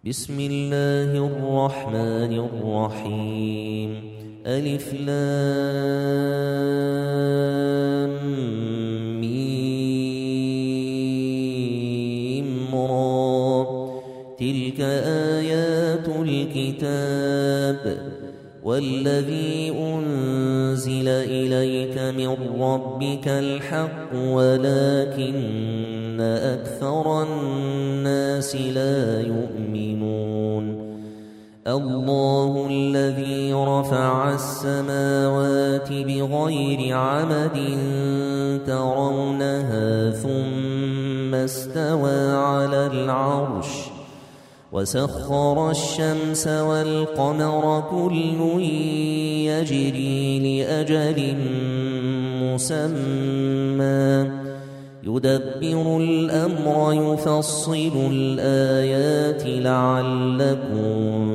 بسم الله الرحمن الرحيم ألف لام ميم را تلك آيات الكتاب والذي أنزل إليك من ربك الحق ولكن أكثر الناس لا يؤمنون الله الذي رفع السماوات بغير عمد ترونها ثم استوى على العرش وسخر الشمس والقمر كل يجري لأجل مسمى يدبر الأمر يفصل الآيات لعلكم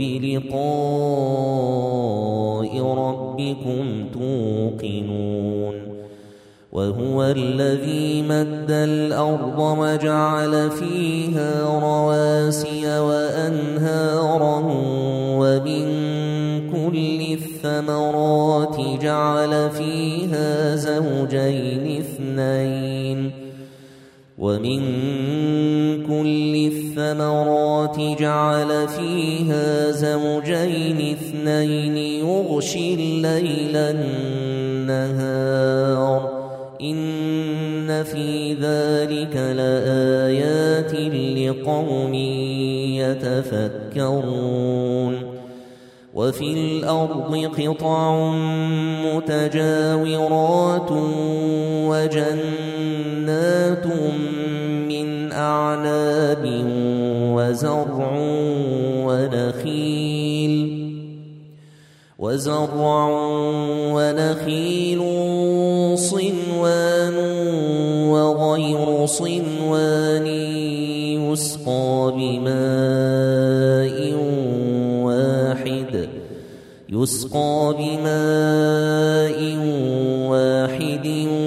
بلقاء ربكم توقنون وهو الذي مد الأرض وجعل فيها رواسي وأنهارا ومن كل الثمرات جعل فيها زوجين اثنين يغشي الليل النهار إن في ذلك لآيات لقوم يتفكرون وفي الأرض قطع متجاورات وجنات من أعناب وزرع ونخيل صنوان وغير صنوان يسقى بماء واحد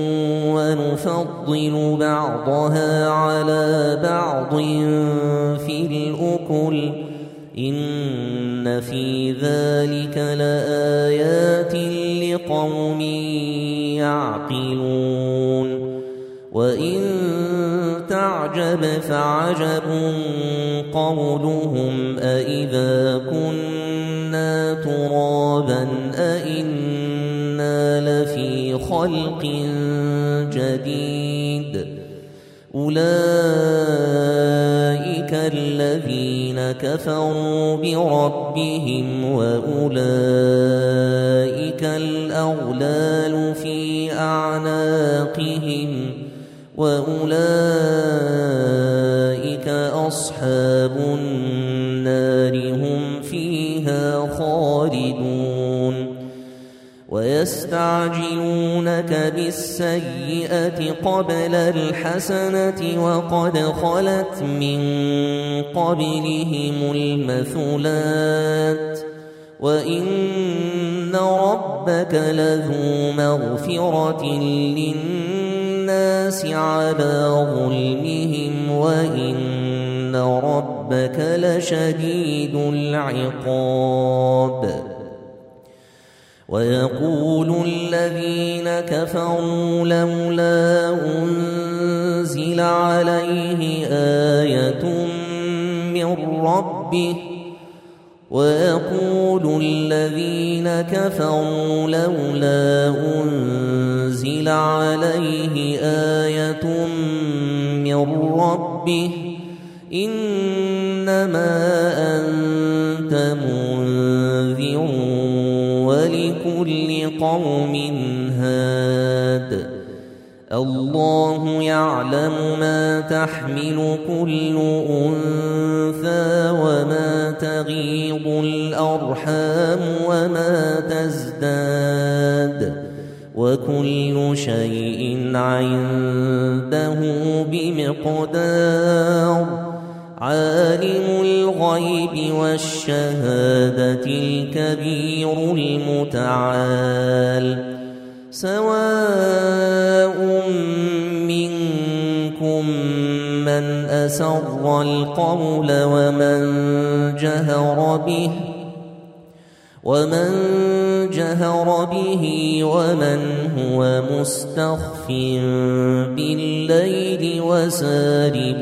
ونفضل بعضها على بعض في الأكل إن في ذلك لآيات لقوم يعقلون وإن تعجب فعجب قولهم أإذا كنا ترابا أإنا لفي خلق جديد أولئك الذين كفروا بربهم وأولئك الأغلال في أعناقهم وأولئك أصحاب النار هم فيها خالدون ويستعجلونك بالسيئة قبل الحسنة وقد خلت من قبلهم المثلات وإن ربك لذو مغفرة للناس على ظلمهم وإن ربك لشديد العقاب ويقول الذين كفروا لولا أنزل عليه آية من ربه ويقول الذين كفروا لولا أنزل عليه آية من ربه إنما أنت منذر ولكل قوم هاد الله يعلم ما تحمل كل أنثى وما تغيض الأرحام وما تزداد وكل شيء عنده بمقدار عالم الغيب والشهادة الكبير المتعال سواء منكم من أسر القول ومن جهر به ومن هو مستخف بالليل وسارب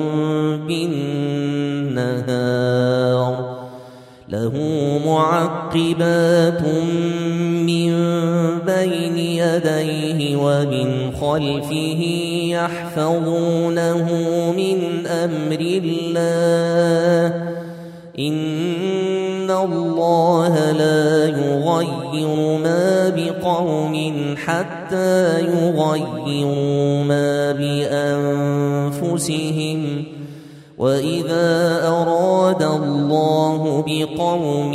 بالنهار له معقبات من بين يديه ومن خلفه يحفظونه من أمر الله إن الله لا يغير ما بقوم حتى يغيروا ما بأنفسهم وإذا أراد الله بقوم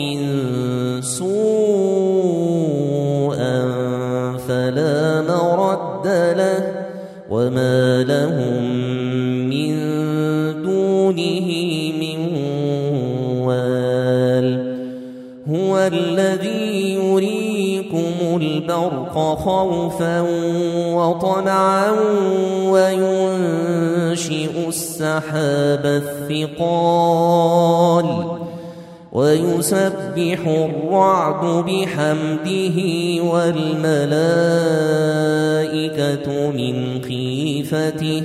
سوءا فلا مرد له وما لهم من دونه من وال هو الذي يريكم البرق خوفا وطمعا وينشئ السحاب الثقال ويسبح الرعد بحمده والملائكة من خيفته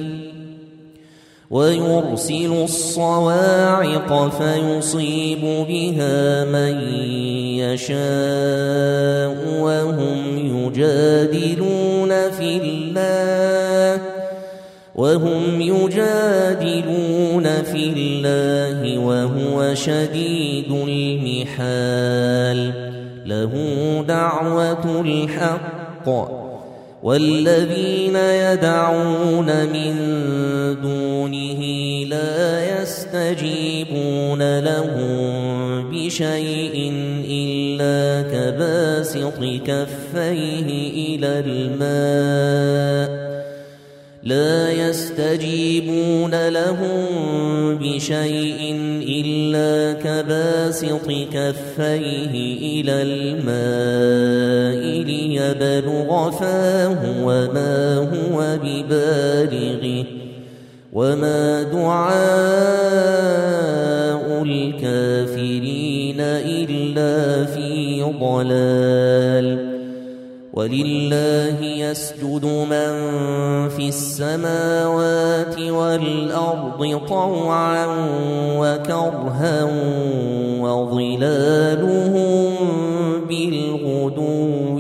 ويرسل الصواعق فيصيب بها من يشاء وهم يجادلون في الله وهو شديد المحال له دعوة الحق والذين يدعون من دونه لا يستجيبون لهم بشيء إلا كباسط كفيه إلى الماء ليبلغ فاه وما هو ببالغه وما دعاء الكافرين إلا في ضلال ولله يسجد من في السماوات والأرض طوعا وكرها وظلالهم بالغدو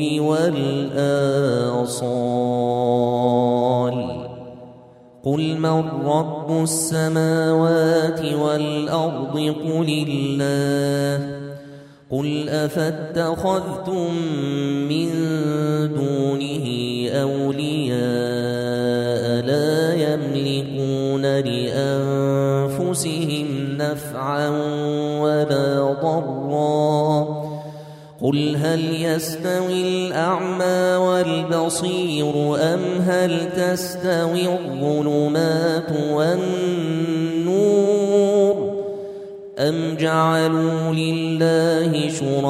والآصال قل من رب السماوات والأرض قل الله قل أفاتخذتم من دونه أولياء لا يملكون لأنفسهم نفعا ولا ضرا قل هل يستوي الأعمى والبصير أم هل تستوي الظلمات والنور أم جعلوا لله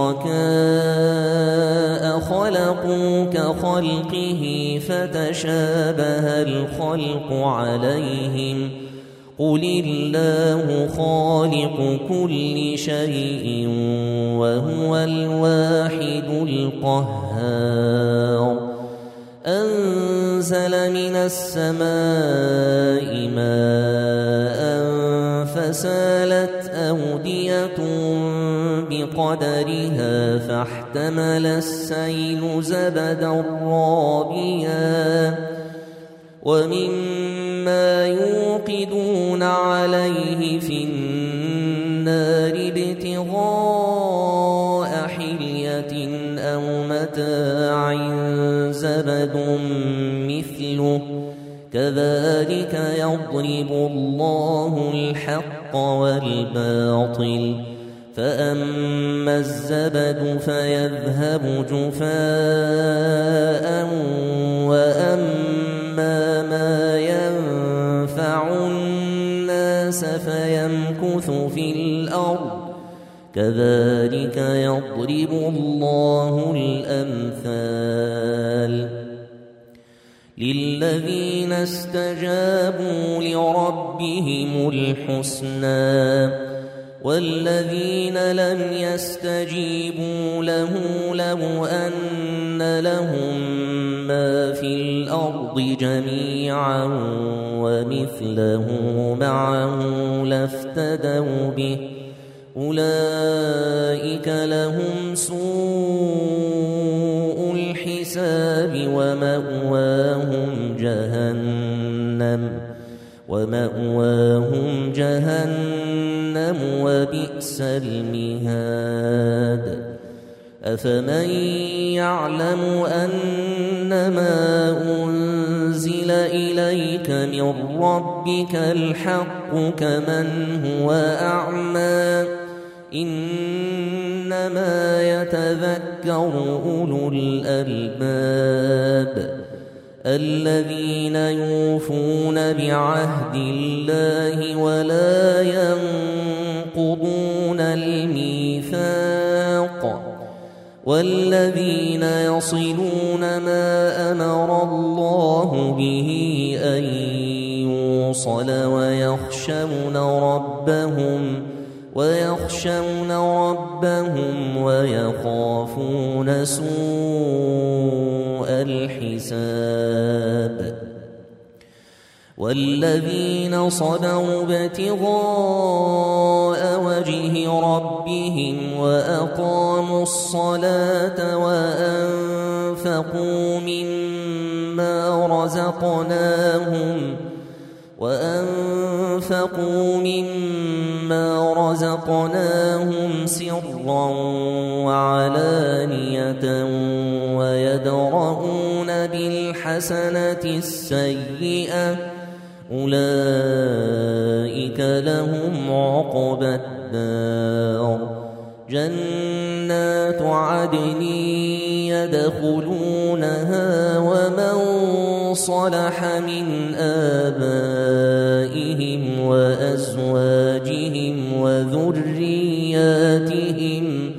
شركاء خلقوا كخلقه فتشابه الخلق عليهم قل الله خالق كل شيء وهو الواحد القهار أنزل من السماء ماء فسالت أودية بقدرها فاحتمل السيل زبدا رابيا ومما يوقدون عليه في النار ابتغاء حلية أو متاع زبد مثله كذلك يضرب الله الحق والباطل فأما الزبد فيذهب جفاء وأما ما ينفع الناس فيمكث في الأرض كذلك يضرب الله الأمثال للذين استجابوا لربهم الحسنى والذين لم يستجيبوا له لو أن لهم ما في الأرض جميعا ومثله معه لافتدوا به أولئك لهم سوء الحساب ومأواهم جهنم وبئس المهاد أفمن يعلم أنما أنزل إليك من ربك الحق كمن هو أعمى إنما يتذكر أولو الألباب الذين يوفون بعهد الله ولا ينقضون الميثاق والذين يصلون ما أمر الله به أن يوصل ويخشون ربهم ويخافون سوء الحساب والذين صبروا ابتغاء وجه ربهم وأقاموا الصلاة وأنفقوا مما رزقناهم سرا وعلانية ويدرؤون بالحسنة السيئة أولئك لهم عقبى الدار جنات عدن يدخلونها ومن صلح من آبائهم وأزواجهم وذرياتهم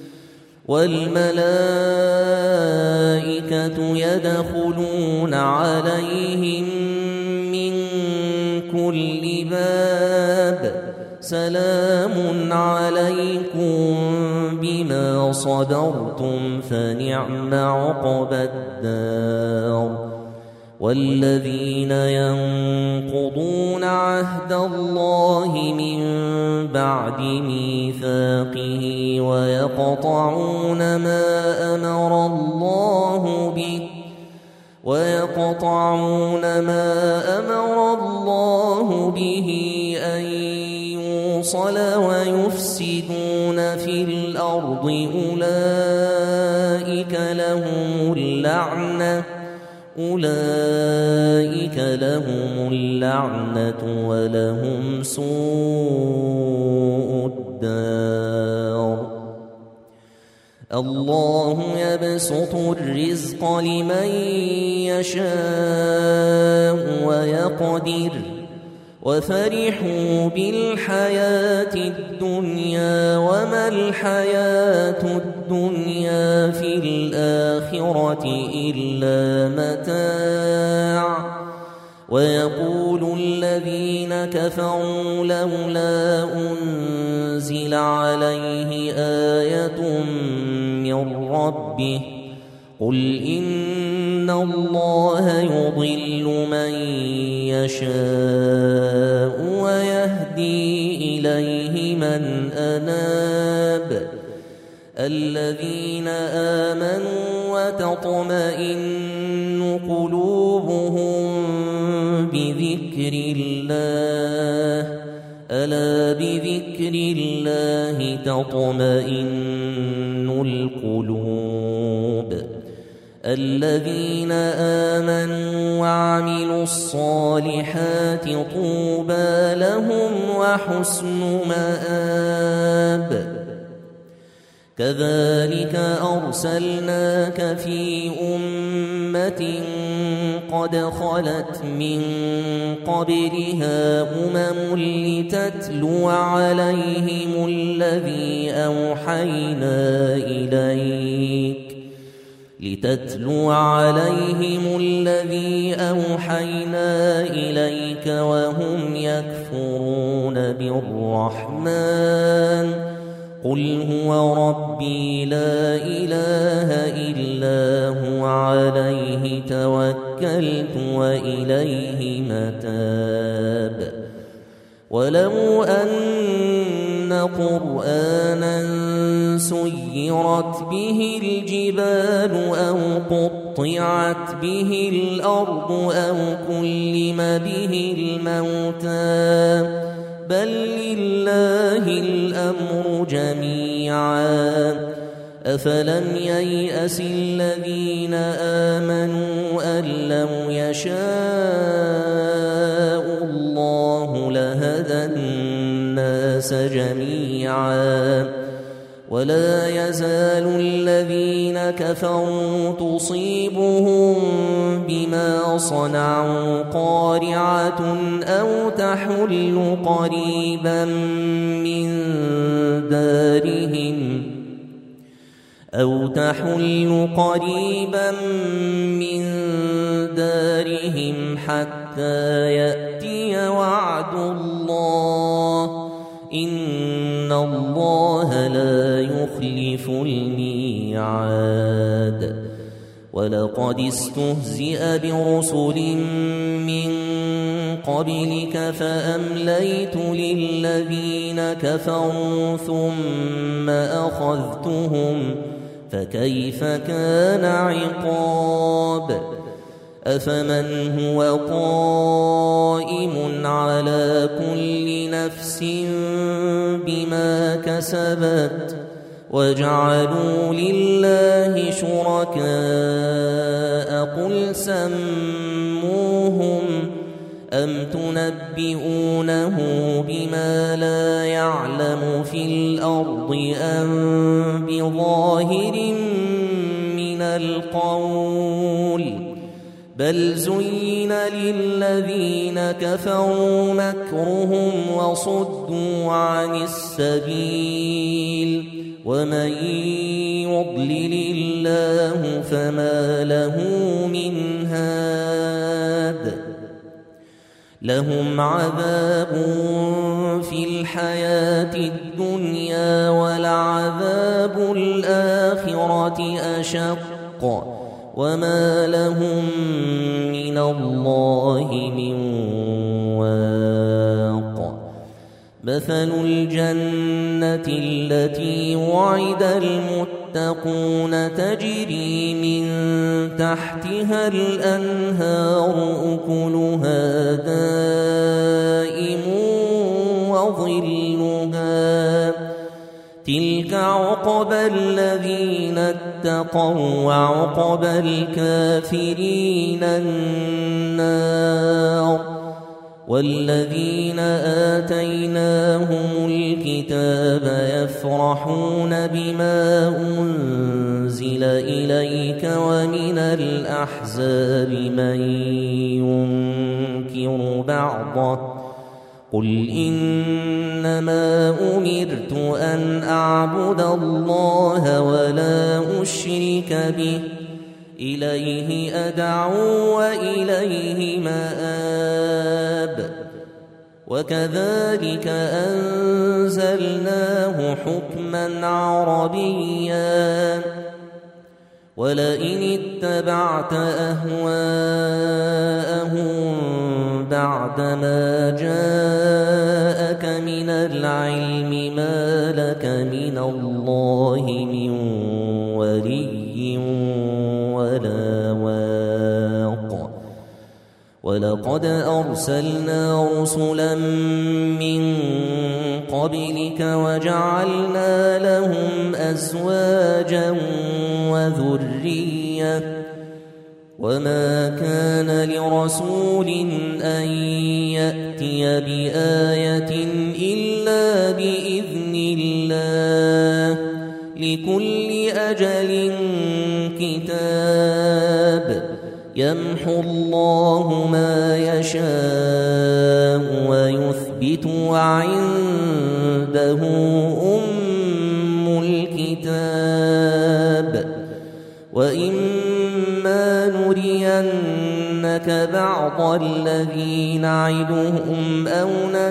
والملائكة يدخلون عليهم من كل باب سلام عليكم بما صبرتم فنعم عقبى الدار والذين ينقضون عهد الله من بعد ميثاقه ويقطعون ما أمر الله به أن يوصل ويفسدون في الأرض أولئك لهم اللعنة ولهم سوء الدار الله يبسط الرزق لمن يشاء ويقدر وفرحوا بالحياة الدنيا وما الحياة الدنيا في الآخرة إلا متاع ويقول الذين كفروا لولا أنزل عليه آية من ربه قل إن الله يضل من يشاء ويهدي إليه من أناب الذين آمنوا وتطمئن قلوبهم بذكر الله ألا بذكر الله تطمئن القلوب الذين آمنوا وعملوا الصالحات طوبى لهم وحسن مآب كذلك أرسلناك في أمة قد خلت من قبلها لتتلو عليهم الذي أوحينا إليك لتتلو عليهم الذي أوحينا إليك وهم يكفرون بالرحمن قل هو ربي لا إله إلا هو عليه توكلت وإليه متاب ولو أن قرآنا سيرت به الجبال أو قطعت به الأرض أو كلم به الموتى بل لله الأمر جميعا أفلم ييأس الذين آمنوا أن لو يشاء الله لهدى الناس جميعا ولا يزال الذين كفروا تصيبهم بما صنعوا قارعة أو تحل قريبا من دارهم حتى يأتي وعد الله إن الله لا يخلف الميعاد ولقد استهزئ برسل من قبلك فأمليت للذين كفروا ثم أخذتهم فكيف كان عقاب أفمن هو قائم على كل نفس بما كسبت وجعلوا لله شركاء قل سموهم أم تنبئونه بما لا يعلم في الأرض أم بظاهر من القول بل زين للذين كفروا مكرهم وصدوا عن السبيل ومن يضلل الله فما له من هاد لهم عذاب في الحياة الدنيا ولعذاب الآخرة أشق وما لهم من الله من واق مثل الجنة التي وعد المتقون تجري من تحتها الأنهار أكلها دائم وظلها تلك عقبى الذين اتقوا وعقبى الكافرين النار والذين آتيناهم الكتاب يفرحون بما أنزل إليك ومن الأحزاب من ينكر بعضه قل إنما أمرت أن أعبد الله ولا أشرك به إليه أدعو وإليه مآب وكذلك أنزلناه حكما عربيا ولئن اتبعت أهواءهم بعدما جاءك من العلم ما لك من الله من ولي ولا واق ولقد أرسلنا رسلا من قبلك وجعلنا لهم أزواجا وذرية وما كان لرسول أن يأتي بآية إلا بإذن الله لكل أجل كتاب يمحو الله ما يشاء ويثبت وعنده أم الكتاب وإما نرينك بعض الذي نعدهم أو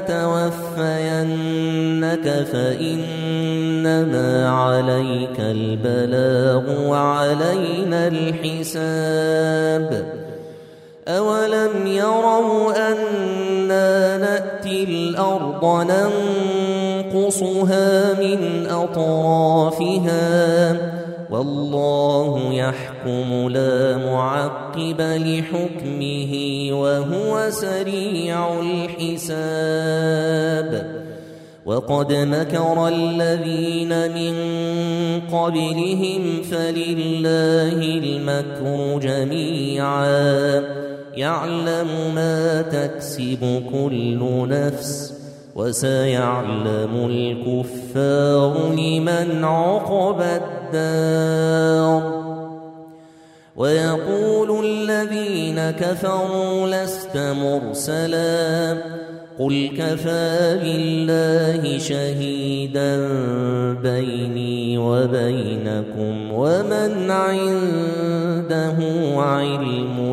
نتوفينك فإنما عليك البلاغ وعلينا الحساب أولم يروا أنا نأتي الأرض ننقصها من أطرافها والله يحكم لا معقب لحكمه وهو سريع الحساب وقد مكر الذين من قبلهم فلله المكر جميعا يعلم ما تكسب كل نفس وسيعلم الكفار لمن عقبى الدار ويقول الذين كفروا لست مرسلا قل كفى بالله شهيدا بيني وبينكم ومن عنده علم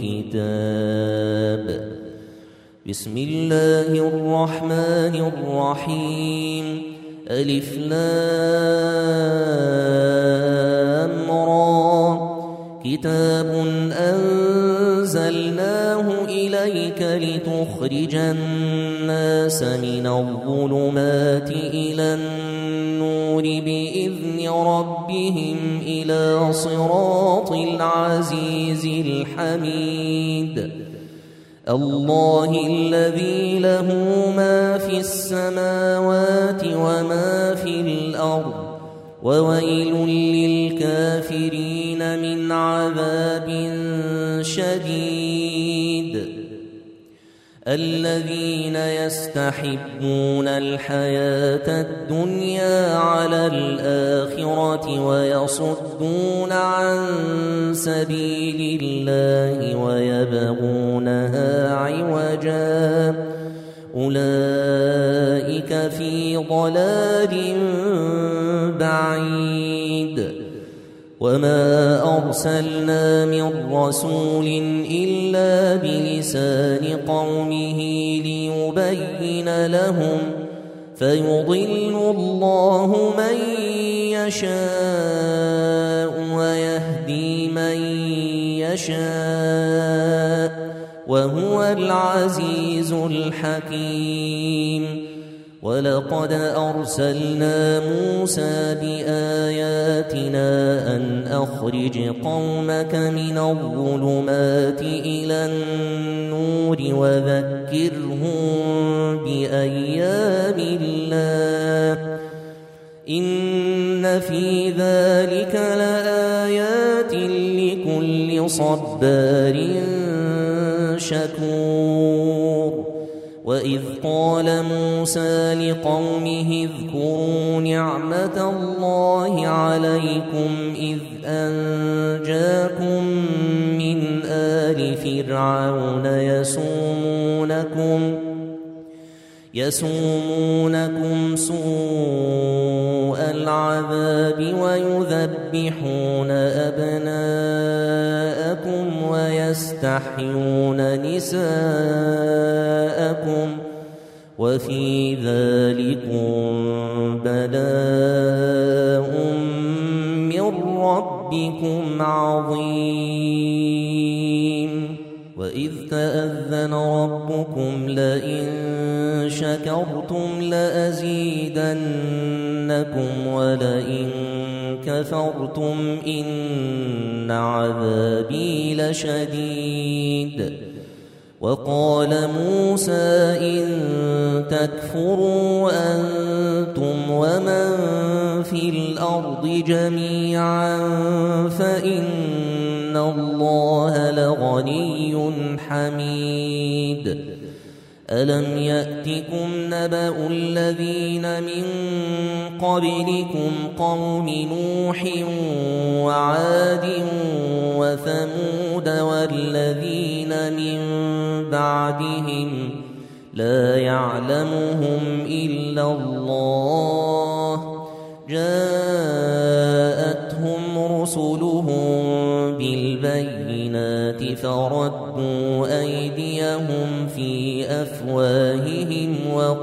الكتاب بسم الله الرحمن الرحيم ألف لام را كتاب أنزلناه إليك لتخرج الناس من الظلمات إلى النور بإذن ربهم إلى صراط العزيز الحميد الله الذي له ما في السماوات وما في الأرض وويل للكافرين من عذاب شديد الذين يستحبون الحياة الدنيا على الآخرة ويصدون عن سبيل الله ويبغونها عوجا أولئك في ضلال بعيد وما أرسلنا من رسول إلا بلسان قومه ليبين لهم فيضل الله من يشاء ويهدي من يشاء وهو العزيز الحكيم ولقد أرسلنا موسى بآياتنا أن أخرج قومك من الظلمات إلى النور وذكرهم بأيام الله إن في ذلك لآيات لكل صبار شكور وإذ قال موسى لقومه اذكروا نعمة الله عليكم إذ أنجاكم من آل فرعون يسومونكم سوء العذاب ويذبحون أبناءكم ويستحيون نساءكم وفي ذلكم بلاء من ربكم عظيم وإذ تأذن ربكم لئن شكرتم لأزيدنكم ولئن كفرتم إن عذابي لشديد وقال موسى إن تكفروا أنتم ومن في الأرض جميعا فإن الله لغني حميد ألم يأتكم نبأ الذين من قبلكم قوم نوح وعاد وثمود والذين من بعدهم لا يعلمهم إلا الله جاءتهم رسلهم الجنة فردوا أيديهم في أفواههم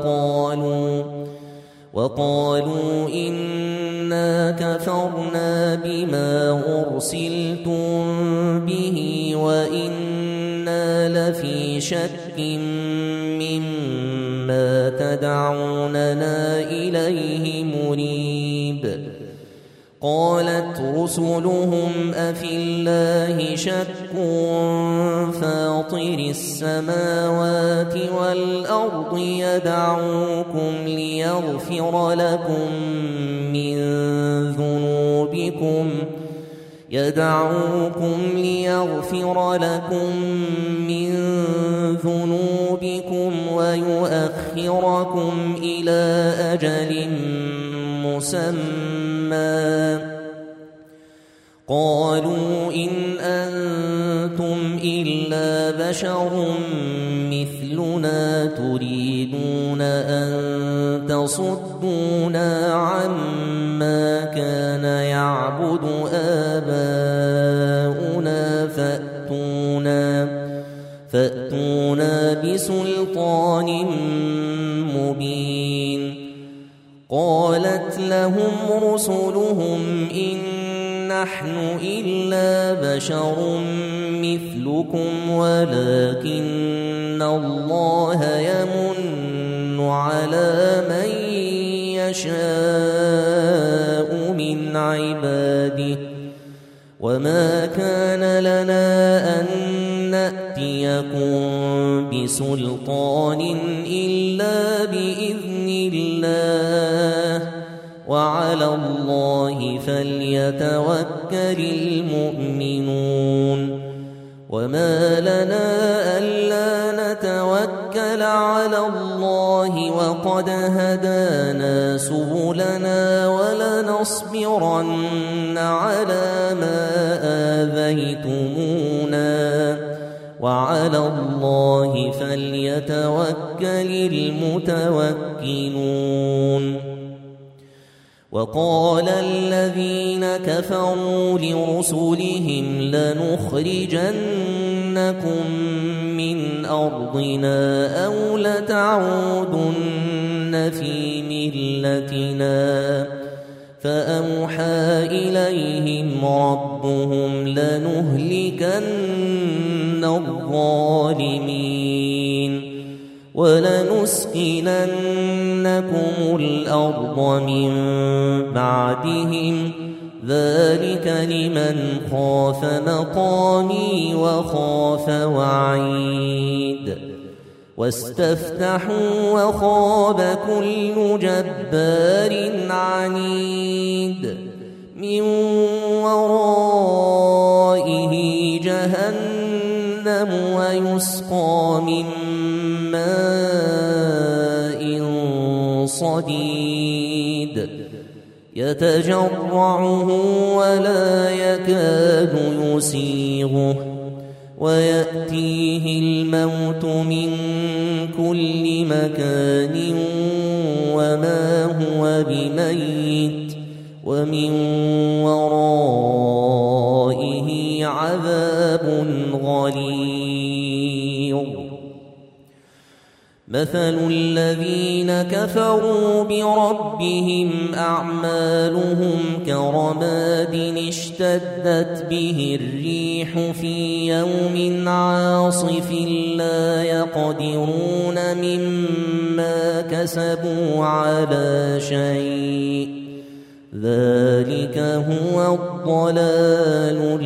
وقالوا إنا كفرنا بما أرسلتم به وإنا لفي شك مما تدعوننا إليه مريب. قالت رسلهم أفي الله شك فاطر السماوات والأرض يدعوكم ليغفر لكم من ذنوبكم ويؤخركم إلى أجل مسمى. قالوا إن أنتم إلا بشر مثلنا تريدون أن تصدونا عما كان يعبد آباؤنا فأتونا بسلطان مبين. قالت لهم رسلهم إن نحن إلا بشر مثلكم ولكن الله يمن على من يشاء من عباده وما كان لنا أن نأتيكم بسلطان إلا بإذن الله وعلى الله فليتوكل المؤمنون. وما لنا ألا نتوكل على الله وقد هدانا سبلنا ولنصبرن على ما آذيتمونا وعلى الله فليتوكل المتوكلون. وقال الذين كفروا لرسلهم لنخرجنكم من أرضنا أو لتعودن في ملتنا فأوحى إليهم ربهم لنهلكن الظالمين ولنسكننكم الأرض من بعدهم ذلك لمن خاف مقامي وخاف وعيد. واستفتحوا وخاب كل جبار عنيد من ورائه جهنم ويسقى من ماء صديد يتجرعه ولا يكاد يسيغه ويأتيه الموت من كل مكان وما هو بميت ومن ورائه عذاب غليظ. مثل الذين كفروا بربهم أعمالهم كرماد اشتدت به الريح في يوم عاصف لا يقدرون مما كسبوا على شيء ذلك هو الضلال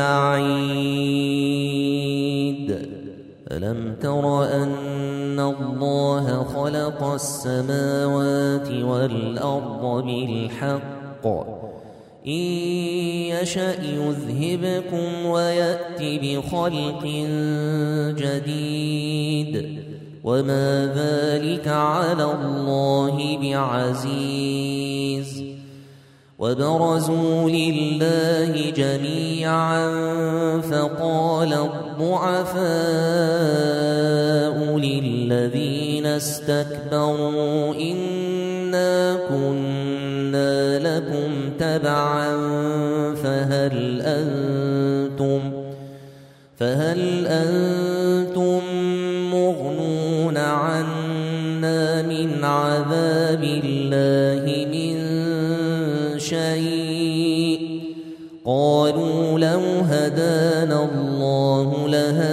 البعيد. ألم تر أن الله خلق السماوات والأرض بالحق إن يشأ يذهبكم ويأت بخلق جديد وما ذلك على الله بعزيز. وبرزوا لله جميعا فقال الضعفاء للذين استكبروا إنا كنا لكم تبعا فهل أنتم مغنون عنا من عذاب الله من شيء؟ قالوا لو هدانا الله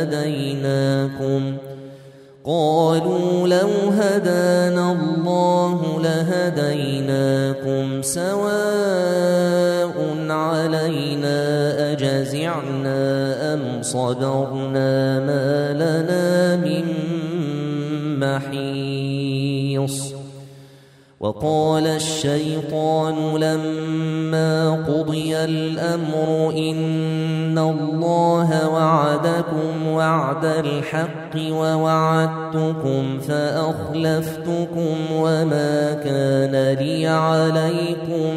لهديناكم سواء علينا أجزعنا أم صبرنا ما لنا من محيص. وقال الشيطان لما قضي الأمر إن الله وعدكم وعد الحق ووعدتكم فأخلفتكم وما كان لي عليكم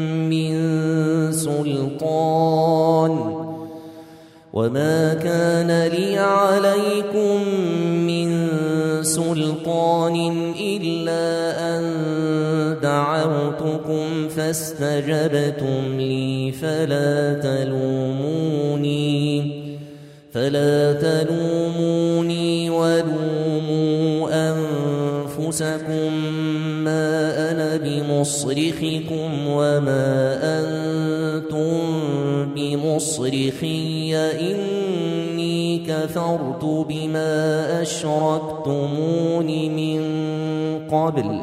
من سلطان إلا أن دعوتكم فاستجبتم لي فلا تلوموني ولوموا أنفسكم ما أنا بمصرخكم وما أنتم بمصرخي إني كفرت بما أشركتمون من قبل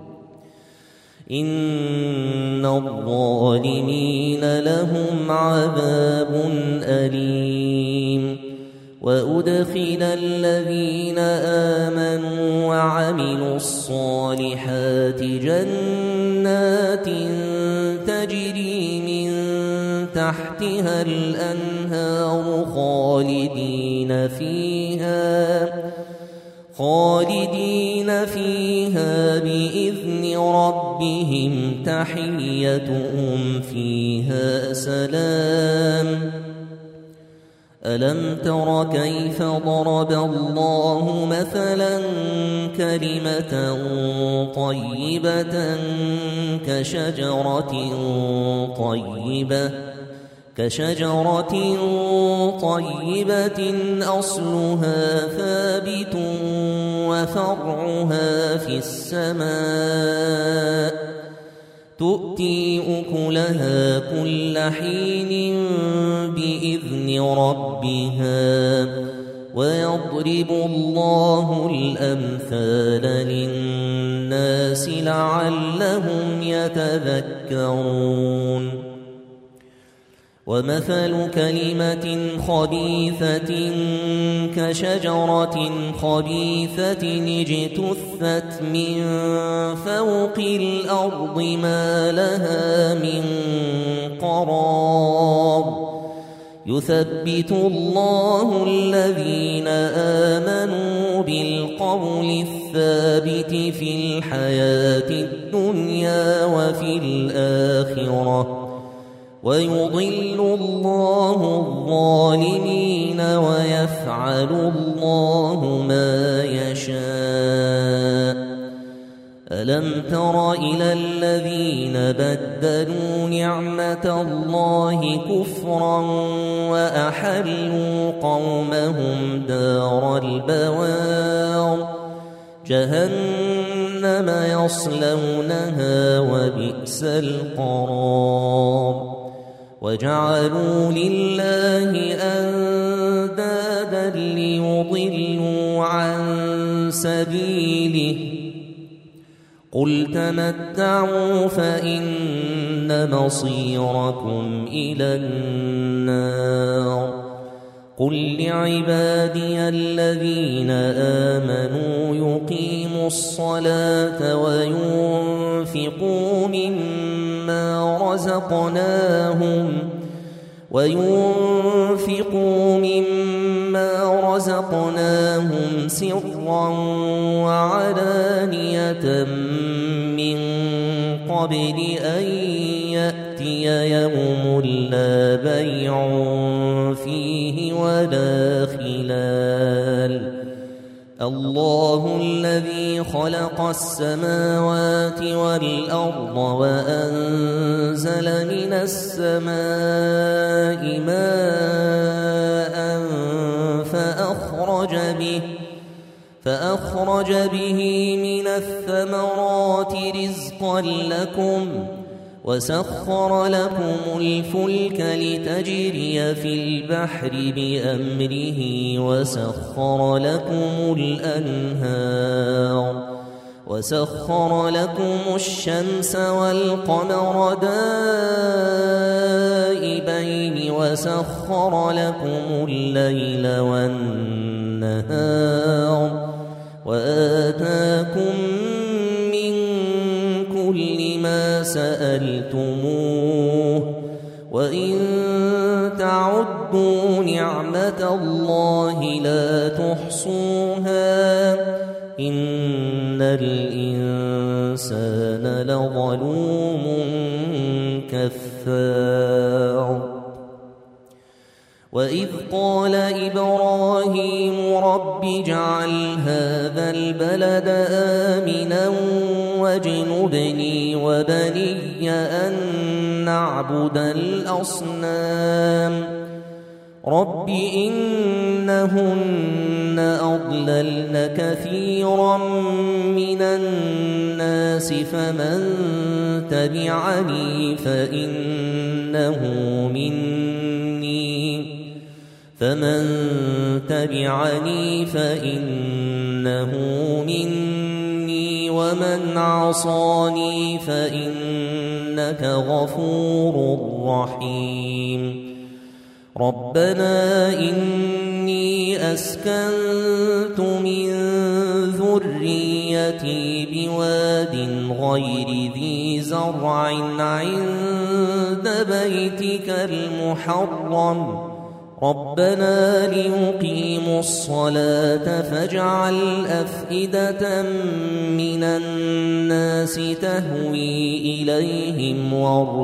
إن الظالمين لهم عذاب أليم. وأدخل الذين آمنوا وعملوا الصالحات جنات تجري من تحتها الأنهار خالدين فيها بإذن ربهم تحيتهم فيها سلام. ألم تر كيف ضرب الله مثلا كلمة طيبة كشجرة طيبة أصلها ثابت وفرعها في السماء تؤتي أكلها كل حين بإذن ربها ويضرب الله الأمثال للناس لعلهم يتذكرون. ومثل كلمة خبيثة كشجرة خبيثة اجتثت من فوق الأرض ما لها من قرار. يثبت الله الذين آمنوا بالقول الثابت في الحياة الدنيا وفي الآخرة ويضل الله الظالمين ويفعل الله ما يشاء. ألم تر إلى الذين بدلوا نعمة الله كفرا وأحلوا قومهم دار البوار جهنم يصلونها وبئس القرار. وجعلوا لله أندادا ليضلوا عن سبيله قل تمتعوا فإن مصيركم إلى النار. قل لعبادي الذين آمنوا يقيموا الصلاة وينفقوا مما رزقناهم سرا وعلانية من قبل أن يأتي يوم لا بيع فيه ولا خلال. الله الذي خلق السماوات والأرض وأنزل من السماء ماء فأخرج به من الثمرات رزقا لكم وسخر لكم الفلك لتجري في البحر بأمره وسخر لكم الشمس والقمر دائبين وسخر لكم الليل والنهار وآتاكم من كل ما سألتموه وإن تعدوا نعمة الله لا تحصوها إن الإنسان لظلوم كفار وإذ قال إبراهيم رب اجعل هذا البلد آمنا واجنبني وبني أن نعبد الأصنام رب إنهن أضللن كثيرا من الناس فمن تبعني فإنه مني ومن عصاني فإنك غفور رحيم ربنا إني أسكنت من ذريتي بواد غير ذي زرع عند بيتك المحرم ربنا ليقيموا الصلاة فاجعل أفئدة من الناس تهوي إليهم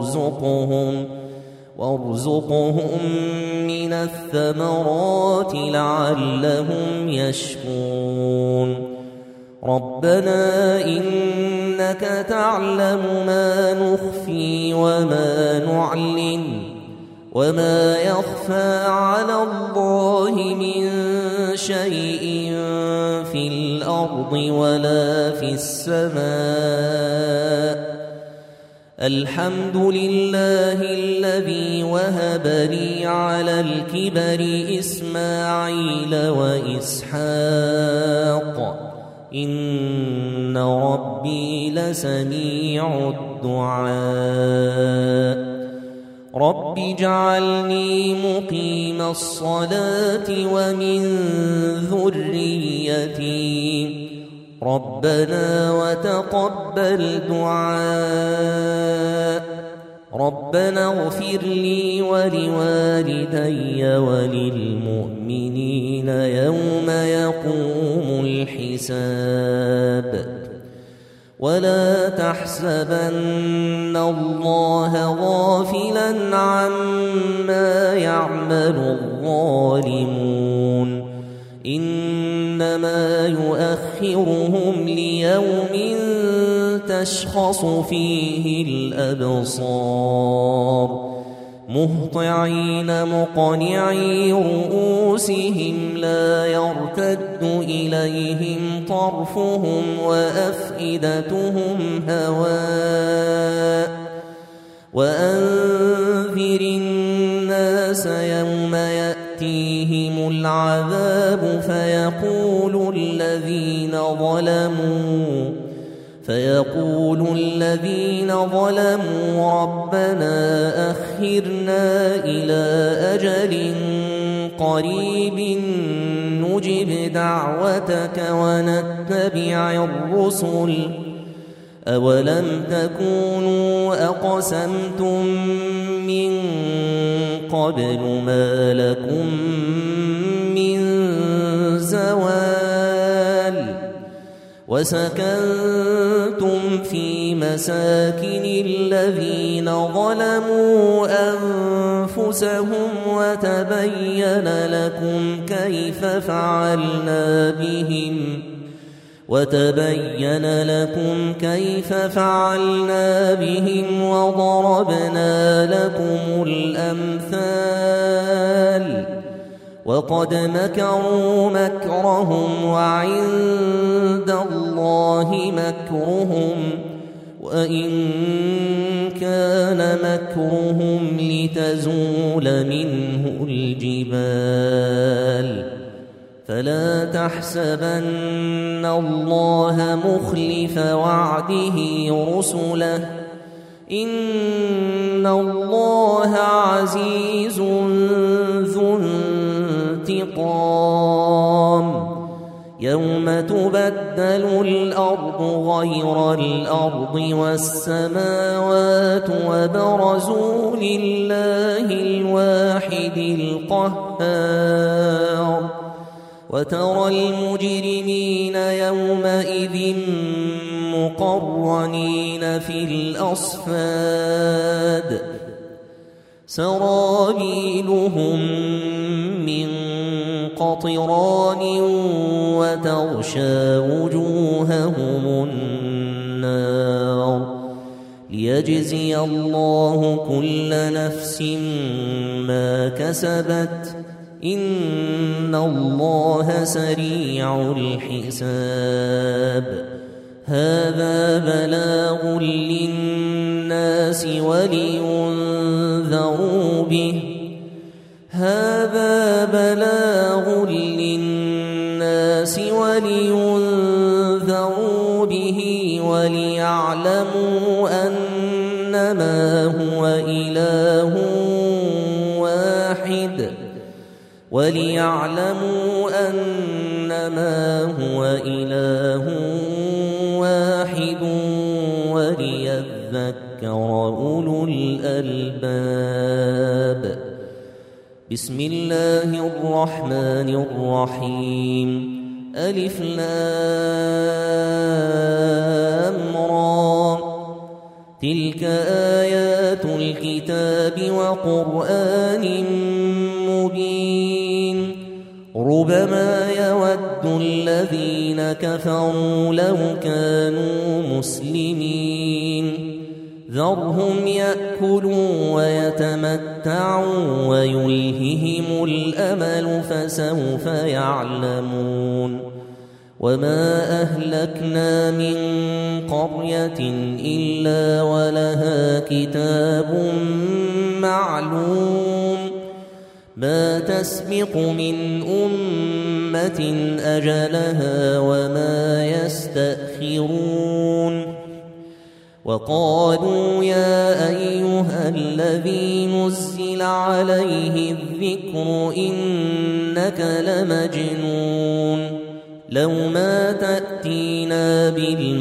وارزقهم من الثمرات لعلهم يشكرون ربنا إنك تعلم ما نخفي وما نعلن وما يخفى على الله من شيء في الأرض ولا في السماء الحمد لله الذي وهب لي على الكبر إسماعيل وإسحاق إن ربي لسميع الدعاء رب اجعلني مقيم الصلاة ومن ذريتي ربنا وتقبل دعاء ربنا اغفر لي ولوالدي وللمؤمنين يوم يقوم الحساب ولا تحسبن الله غافلا عما يعمل الظالمون إنما يؤخرهم ليوم تشخص فيه الأبصار مهطعين مقنعي رؤوسهم لا يرتد إليهم طرفهم وأفئدتهم هواء وأنذر الناس يوم يأتيهم العذاب فيقول الذين ظلموا ربنا أخرنا إلى أجل قريب نجب دعوتك ونتبع الرسل أولم تكونوا أقسمتم من قبل ما لكم من زوال وسكنتم في مساكن الذين ظلموا أنفسهم وتبين لكم كيف فعلنا بهم وضربنا لكم الأمثال وقد مكروا مكرهم وعند الله مكرهم وإن كان مكرهم لتزول منه الجبال فلا تحسبن الله مخلف وعده رسله إن الله عزيز ذو انتقام يوم تبدل الأرض غير الأرض والسماوات وبرزوا لله الواحد القهار وترى المجرمين يومئذ مقرنين في الأصفاد سرابيلهم من قطران وتغشى وجوههم النار ليجزي الله كل نفس ما كسبت إن الله سريع الحساب هذا بلاغ للناس ولينذروا به هذا بلاغ للناس ولينذروا به وليعلموا أنما هو إله واحد وليذكر أولو الألباب بسم الله الرحمن الرحيم ألف لام را تلك آيات الكتاب وقرآن مبين ربما يود الذين كفروا لو كانوا مسلمين ذرهم يأكلوا ويتمتعوا ويلههم الأمل فسوف يعلمون وما أهلكنا من قرية إلا ولها كتاب معلوم ما تسبق من أمة أجلها وما يستأخرون وقالوا يا أيها الذي نزل عليه الذكر إنك لمجنون لو ما تأتينا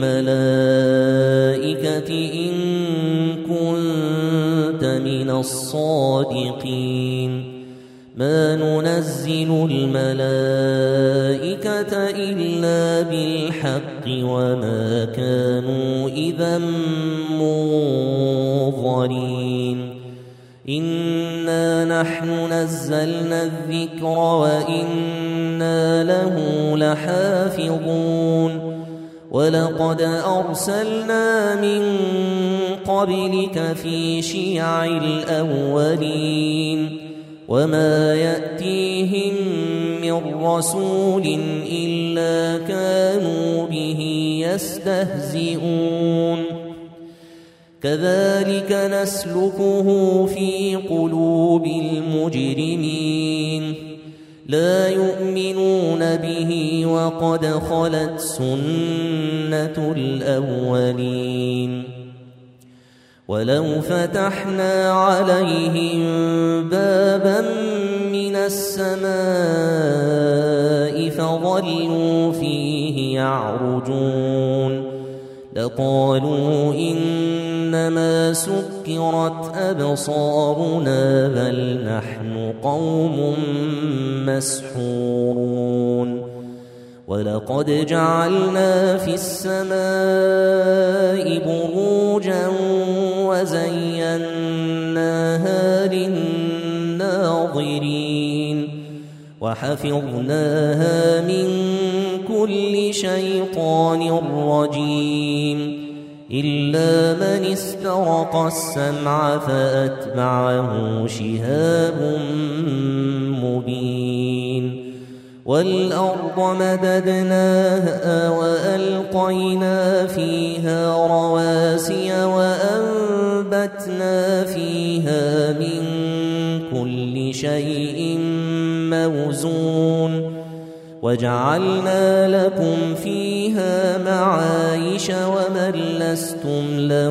بالملائكة إن كنت من الصادقين ما ننزل الملائكة إلا بالحق وما كانوا إذا منظرين إنا نحن نزلنا الذكر وإنا له لحافظون ولقد أرسلنا من قبلك في شيع الأولين وما يأتيهم من رسول إلا كانوا به يستهزئون كذلك نسلكه في قلوب المجرمين لا يؤمنون به وقد خلت سنة الأولين ولو فتحنا عليهم بابا من السماء فظلوا فيه يعرجون لقالوا إنما سكرت أبصارنا بل نحن قوم مسحورون ولقد جعلنا في السماء بروجا وزيناها للناظرين وحفظناها من كل شيطان رجيم إلا من استرق السمع فأتبعه شهاب مبين والأرض مددناها وألقينا فيها رواسي وأنبتنا فيها من كل شيء موزون وجعلنا لكم فيها معايش ومن لستم له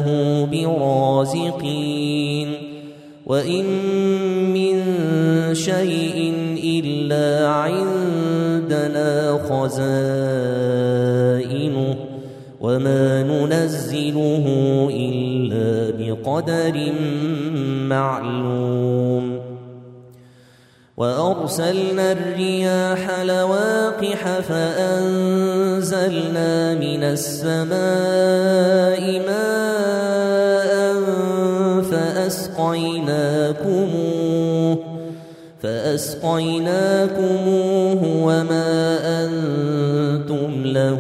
برازقين وإن من شيء إلا عندنا خزائنه وما ننزله إلا بقدر معلوم وأرسلنا الرياح لواقح فأنزلنا من السماء ماء فأسقيناكموه وما أنتم له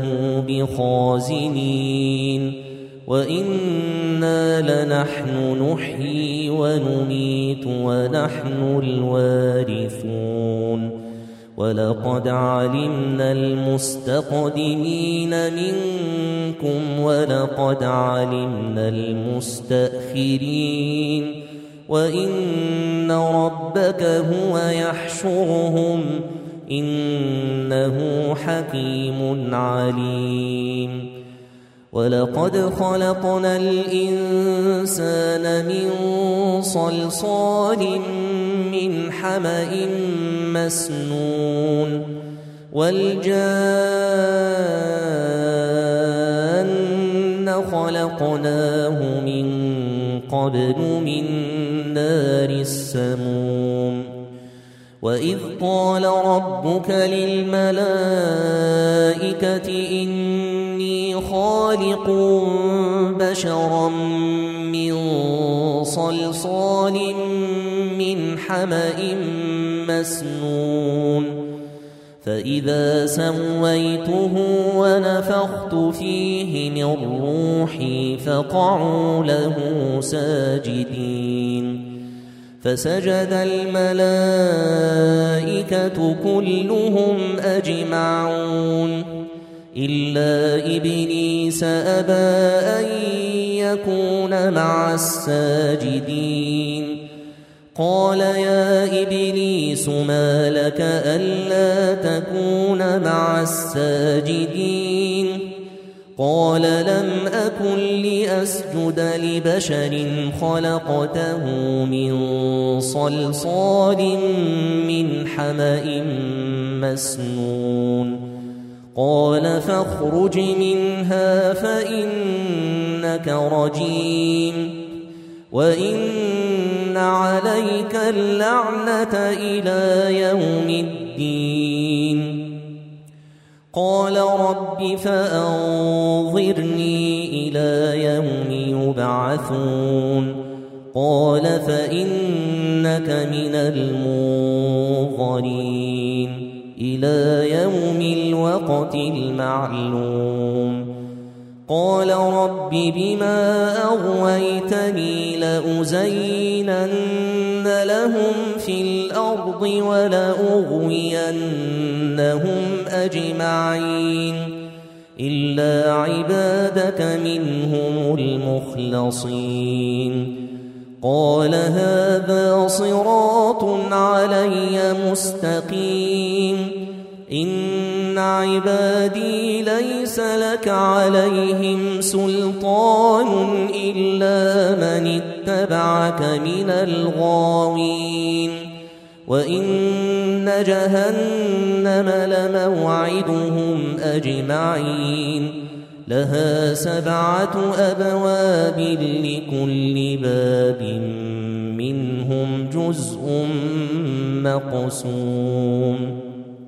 بخازنين وإنا لنحن نحيي ونميت ونحن الوارثون ولقد علمنا المستقدمين منكم ولقد علمنا المستأخرين وإن ربك هو يحشرهم إنه حكيم عليم ولقد خلقنا الإنسان من صلصال من حمأ مسنون والجان خلقناه من قبل من نار السموم وإذ قال ربك للملائكة إني خالق بشرا من صلصال من حمأ مسنون فإذا سويته ونفخت فيه من روحي فقعوا له ساجدين فسجد الملائكة كلهم أجمعون إلا إبليس أبى أن يكون مع الساجدين قال يا إبليس ما لك ألا تكون مع الساجدين قال لم أكن لأسجد لبشر خلقته من صلصال من حمأ مسنون قال فاخرج منها فإنك رجيم وإن عليك اللعنة إلى يوم الدين قال رب فأنظرني إلى يوم يبعثون قال فإنك من المنظرين إلى يوم الوقت المعلوم قال رب بما أغويتني لأزينن لهم في الأرض ولأغوينهم أجمعين إلا عبادك منهم المخلصين قال هذا صراط علي مستقيم إن عبادي ليس لك عليهم سلطان إلا من اتبعك من الغاوين وإن جهنم لموعدهم أجمعين لها 7 أبواب لكل باب منهم جزء مقسوم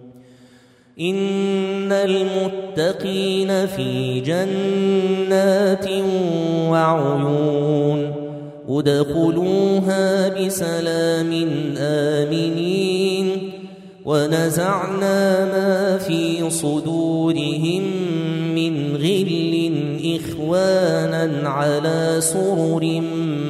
إن المتقين في جنات وعيون ادخلوها بسلام آمنين ونزعنا ما في صدورهم من غل أكوانا على سرر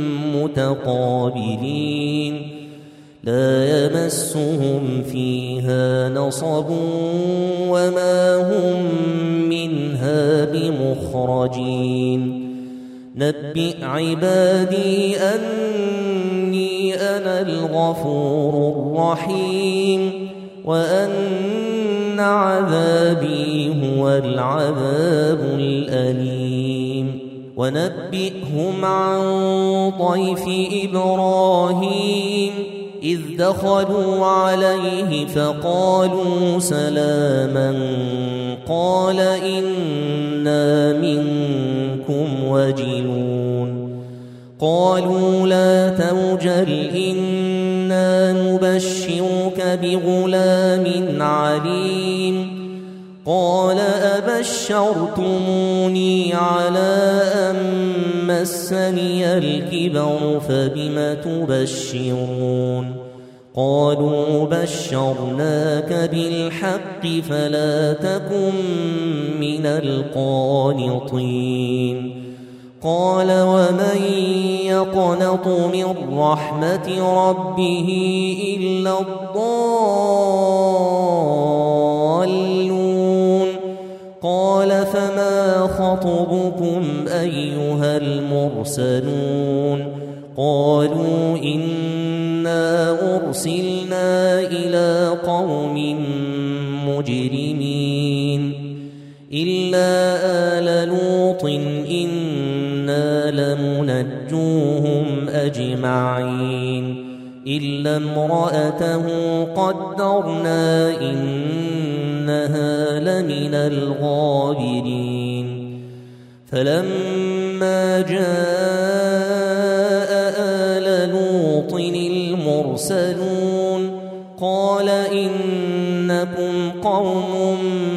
متقابلين لا يمسهم فيها نصب وما هم منها بمخرجين نبئ عبادي أني أنا الغفور الرحيم وأن عذابي هو العذاب الأليم ونبئهم عن ضيف إبراهيم إذ دخلوا عليه فقالوا سلاما قال إنا منكم وجلون قالوا لا توجل إنا نبشرك بغلام عليم قال أبشرتموني على أن مسني الكبر فبم تبشرون قالوا بشرناك بالحق فلا تكن من القانطين قال ومن يقنط من رحمة ربه إلا الضالون قال فما خطبكم أيها المرسلون قالوا إنا أرسلنا إلى قوم مجرمين إلا آل لوط إنا لمنجوهم أجمعين إلا امرأته قدرنا إنها لمن الغابرين فلما جاء آل لوط المرسلون قال إنكم قوم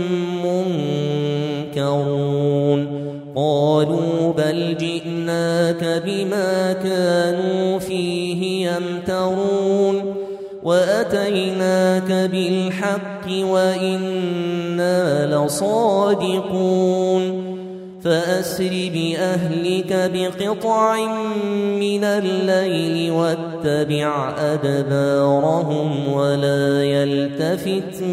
منكرون قالوا بل جئناك بما كانوا فيه يمترون وأتيناك بالحق وإنا لصادقون فأسر بأهلك بقطع من الليل واتبع أدبارهم ولا يلتفت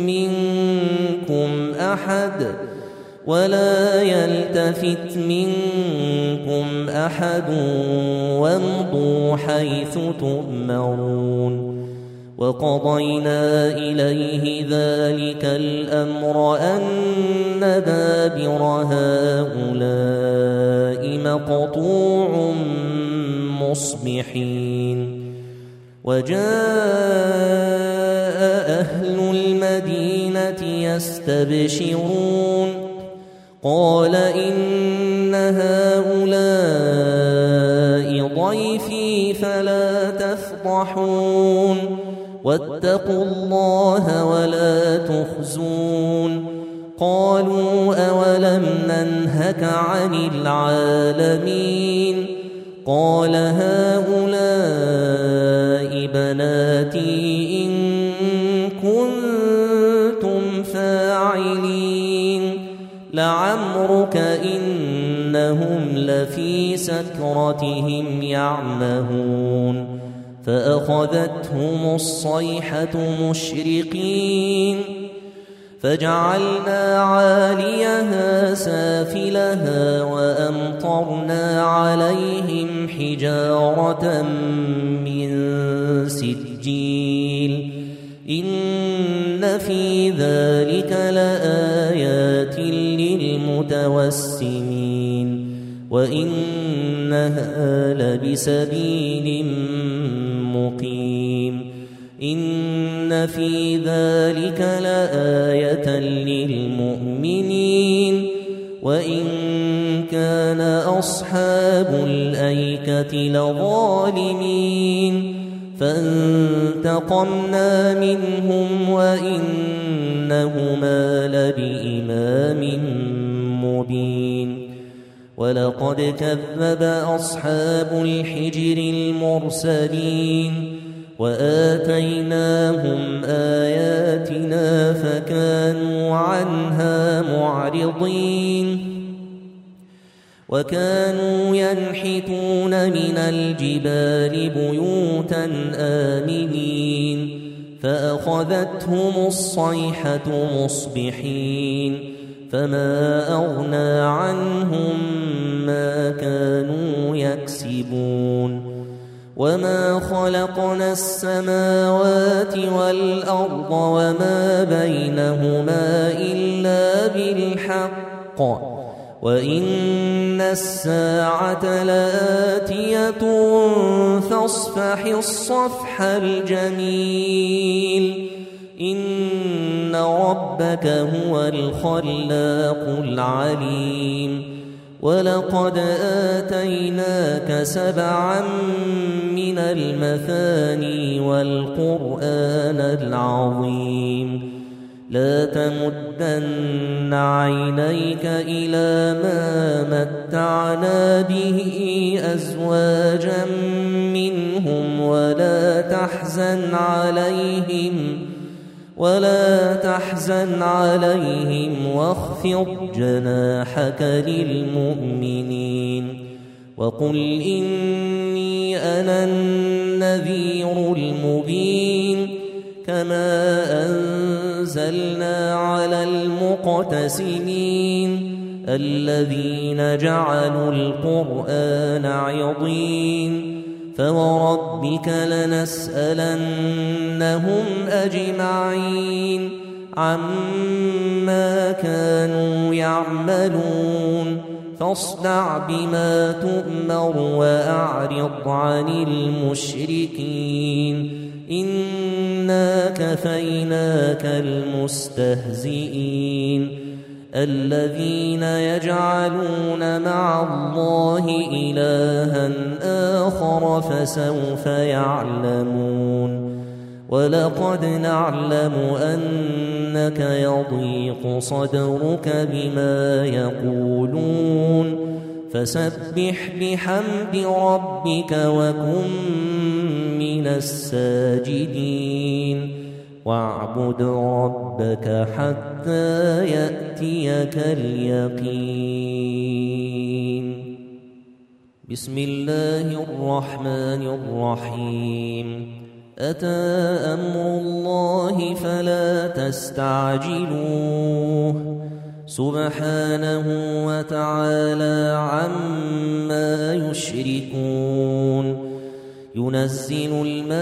منكم أحد وامضوا حيث تؤمرون وقضينا إليه ذلك الأمر أن دابر هؤلاء مقطوع مصبحين وجاء أهل المدينة يستبشرون قال إن هؤلاء ضيفي فلا تفضحون واتقوا الله ولا تخزون قالوا أولم ننهك عن العالمين قال هؤلاء بناتي إن كنتم فاعلين لعمرك إنهم لفي سكرتهم يعمهون فأخذتهم الصيحة مشرقين فجعلنا عاليها سافلها وأمطرنا عليهم حجارة من سجيل إن في ذلك لآيات للمتوسمين وإنها لبسبيل مقيم إن في ذلك لآية للمؤمنين وإن كان أصحاب الأيكة لظالمين فانتقمنا منهم وإنهما لبإمام مبين ولقد كذب أصحاب الحجر المرسلين وآتيناهم آياتنا فكانوا عنها معرضين وكانوا ينحتون من الجبال بيوتا آمنين فأخذتهم الصيحة مصبحين فما أغنى عنهم ما كانوا يكسبون وما خلقنا السماوات والأرض وما بينهما إلا بالحق وإن الساعة لآتية فاصفح الصفح الجميل إن ربك هو الخلاق العليم ولقد آتيناك 7 من المثاني والقرآن العظيم لا تمدن عينيك إلى ما متعنا به أزواجا منهم ولا تحزن عليهم واخفض جناحك للمؤمنين وقل إني أنا النذير المبين كما أنزلنا على المقتسمين الذين جعلوا القرآن عضين فوربك لنسألنهم أجمعين عما كانوا يعملون فاصدع بما تؤمر وأعرض عن المشركين إنا كفيناك المستهزئين الذين يجعلون مع الله إلها آخر فسوف يعلمون ولقد نعلم أنك يضيق صدرك بما يقولون فسبح بحمد ربك وكن من الساجدين واعبد ربك حتى يأتيك اليقين بسم الله الرحمن الرحيم أتى أمر الله فلا تستعجلوه سبحانه وتعالى عما يشركون ينزل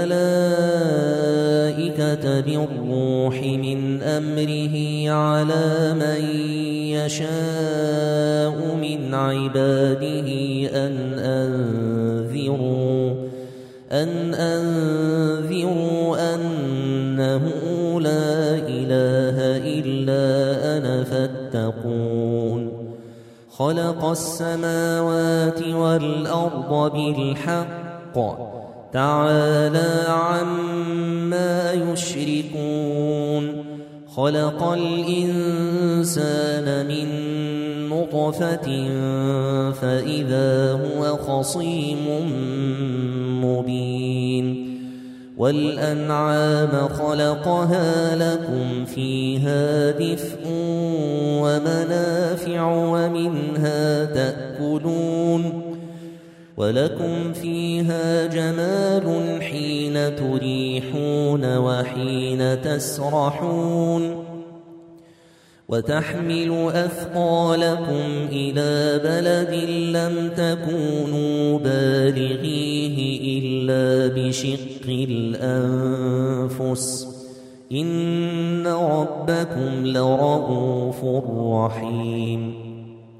الملائكة بالروح من أمره على من يشاء من عباده أن أنذروا أنه لا إله إلا أنا فاتقون خلق السماوات والأرض بالحق تعالى عما يشركون خلق الإنسان من نطفة فإذا هو خصيم مبين والأنعام خلقها لكم فيها دفء ومنافع ومنها تأكلون ولكم فيها جمال حين تريحون وحين تسرحون وتحمل أثقالكم إلى بلد لم تكونوا بالغيه إلا بشق الأنفس إن ربكم لرؤوف رحيم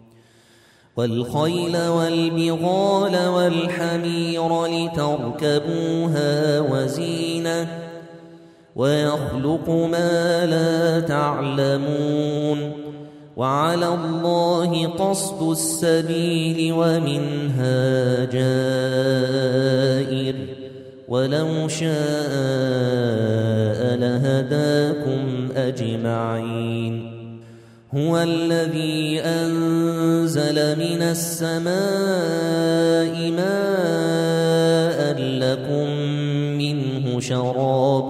والخيل والبغال والحمير لتركبوها وزينة ويخلق ما لا تعلمون وعلى الله قصد السبيل ومنها جائر ولو شاء لهداكم أجمعين هو الذي أنزل من السماء ماء لكم منه شراب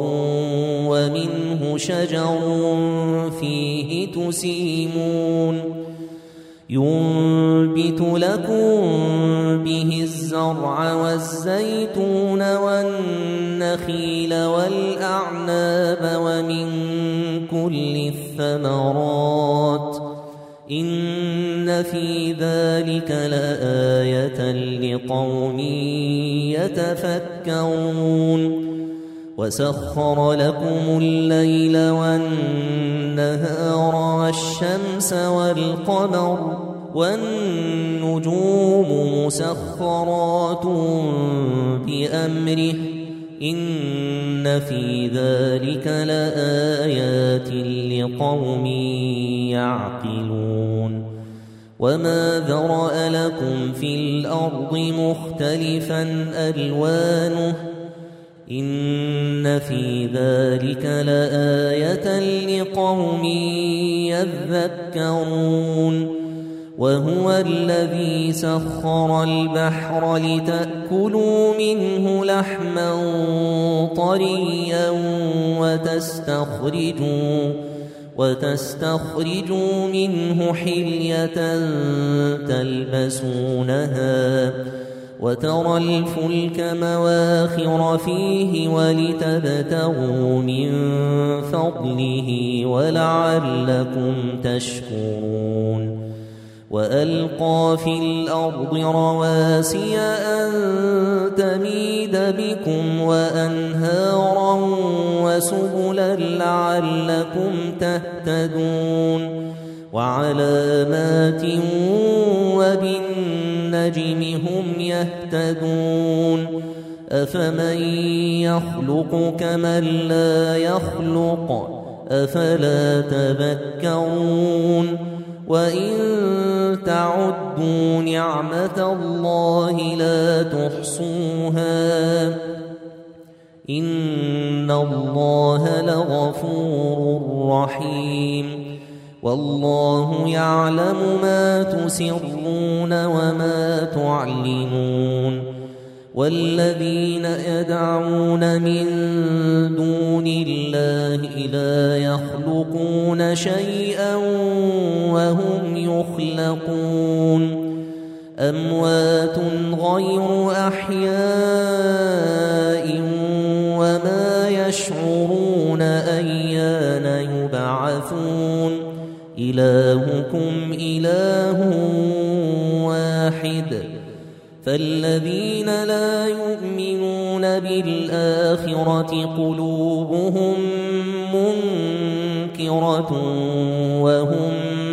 ومنه شجر فيه تسيمون ينبت لكم به الزرع والزيتون والنخيل والأعناب ومن كل الثمرات إن في ذلك لآية لقوم يتفكرون وسخر لكم الليل والنهار والشمس والقمر والنجوم مسخرات بأمره إن في ذلك لآيات لقوم يعقلون وما ذرأ لكم في الأرض مختلفا ألوانه إن في ذلك لآية لقوم يذكرون وهو الذي سخر البحر لتأكلوا منه لحما طريا وتستخرجوا منه حلية تلبسونها وترى الفلك مواخر فيه ولتبتغوا من فضله ولعلكم تشكرون وألقى في الأرض رواسي أن تميد بكم وأنهارا وسبلا لعلكم تهتدون وعلامات وبالنجم هم يهتدون أفمن يخلق كمن لا يخلق أفلا تذكرون وإن تعدوا نعمة الله لا تحصوها إن الله لغفور رحيم والله يعلم ما تسرون وما تعلنون والذين يدعون من دون الله لا يخلقون شيئا وهم يخلقون أموات غير أحياء وما يشعرون أيان يبعثون إلهكم إله واحد فالذين لا يؤمنون بالآخرة قلوبهم منكرة وهم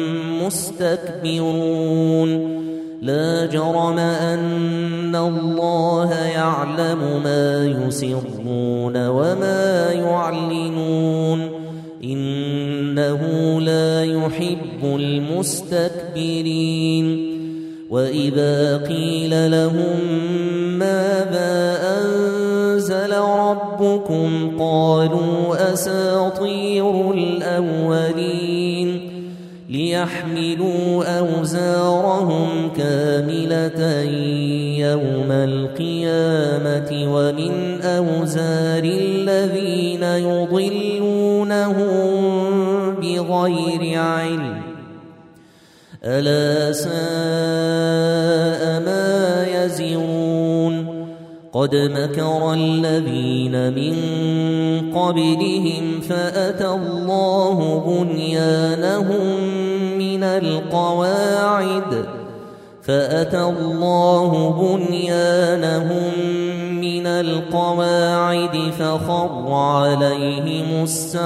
مستكبرون لا جرم أن الله يعلم ما يسرون وما يعلنون إنه لا يحب المستكبرين وإذا قيل لهم ماذا أنزل ربكم قالوا أساطير الأولين ليحملوا أوزارهم كاملة يوم القيامة ومن أوزار الذين يضلونهم بغير علم ألا ساء ما يزرون قد مكر الذين من قبلهم فأتى الله بنيانهم من القواعد فخر عليهم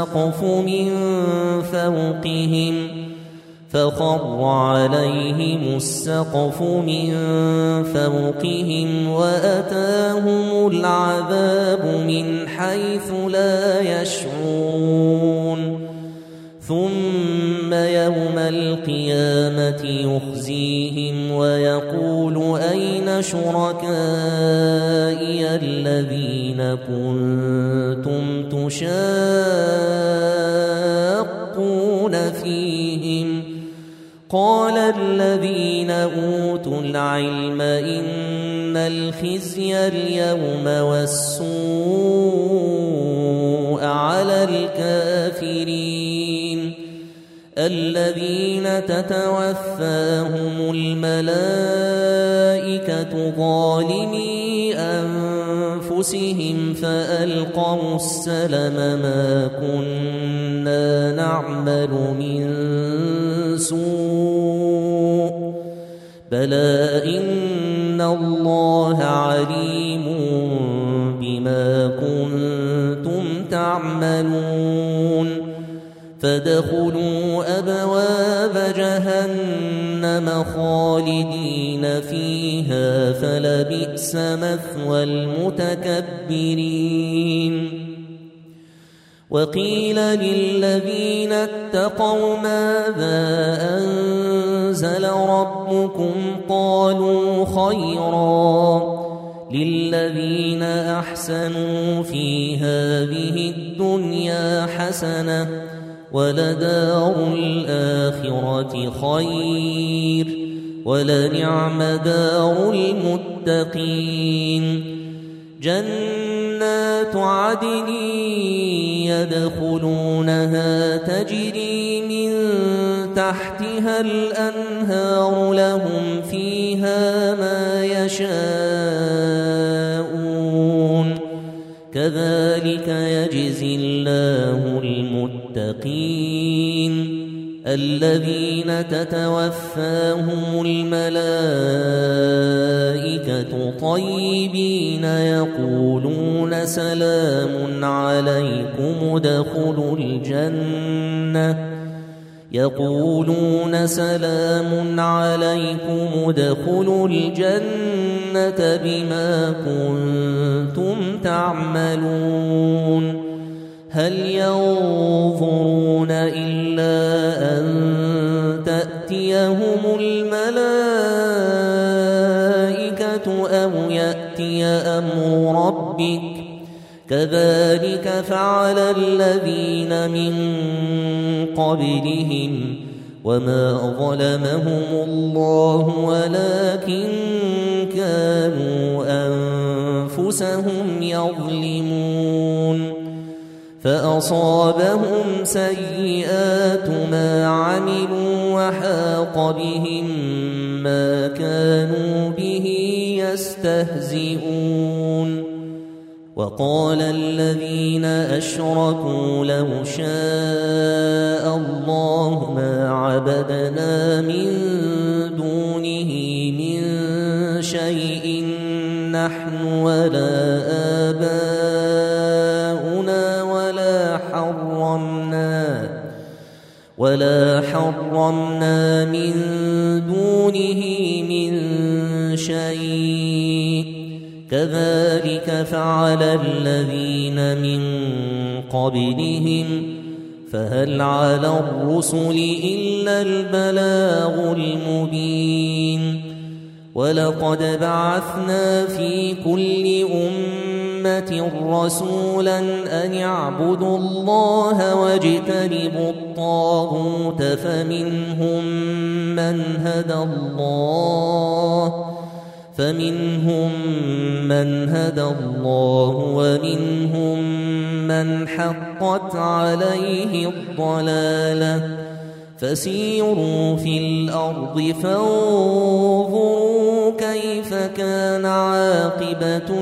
السقف من فوقهم وأتاهم العذاب من حيث لا يشعرون ثم يوم القيامة يخزيهم ويقول أين شركائي الذين كنتم تشاقون فيهم قال الذين أوتوا العلم إن الخزي اليوم والسوء على الكافرين الذين تتوفاهم الملائكة ظالمي أنفسهم فألقوا السلم ما كنا نعمل من سوء بلى إن الله عليم بما كنتم تعملون فادخلوا أبواب جهنم خالدين فيها فلبئس مثوى المتكبرين وقيل للذين اتقوا ماذا أنزل ربكم قالوا خيرا للذين أحسنوا في هذه الدنيا حسنة ولدار الآخرة خير ولنعم دار المتقين جنات عدن يدخلونها تجري من تحتها الأنهار لهم فيها ما يشاءون كذلك يجزي الله المتقين الذين تتوفاهم الملائكة طيبين يقولون سلام عليكم ادخلوا الجنة بما كنتم تعملون هل ينظرون إلا أن تأتيهم الملائكة أو يأتي أمر ربك كذلك فعل الذين من قبلهم وما ظلمهم الله ولكن كانوا أنفسهم يظلمون فأصابهم سيئات ما عملوا وحاق بهم ما كانوا به يستهزئون وقال الذين أشركوا لو شاء الله ما عبدنا من دونه من شيء نحن ولا آباؤنا ولا حرمنا من دونه من شيء كذلك فعل الذين من قبلهم فهل على الرسل إلا البلاغ المبين ولقد بعثنا في كل أمة رسولا أن يعبدوا الله واجتنبوا الطاغوت فمنهم من هدى الله ومنهم من حقت عليه الضلالة فسيروا في الأرض فانظروا كيف كان عاقبة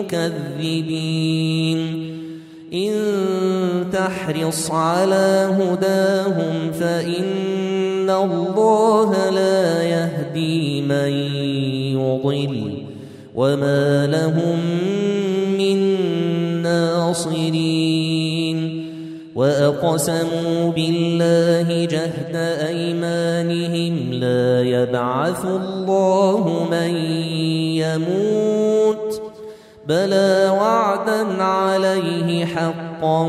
المكذبين إن تحرص على هداهم فإن الله لا يهدي من يضل وما لهم من ناصرين وأقسموا بالله جهد أيمانهم لا يبعث الله من يموت بلى وعدا عليه حقا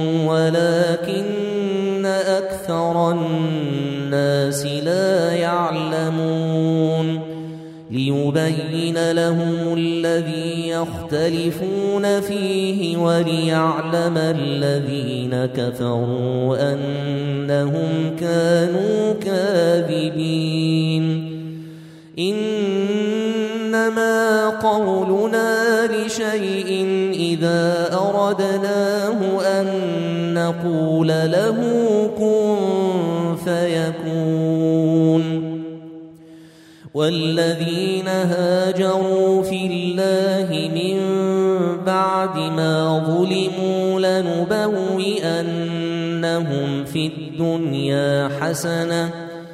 ولكن أكثر الناس لا يعلمون ليبين لهم الذي يختلفون فيه وليعلم الذين كفروا أنهم كانوا كاذبين إن إنما قولنا لشيء إذا أردناه أن نقول له كن فيكون والذين هاجروا في الله من بعد ما ظلموا لنبوئنهم في الدنيا حسنة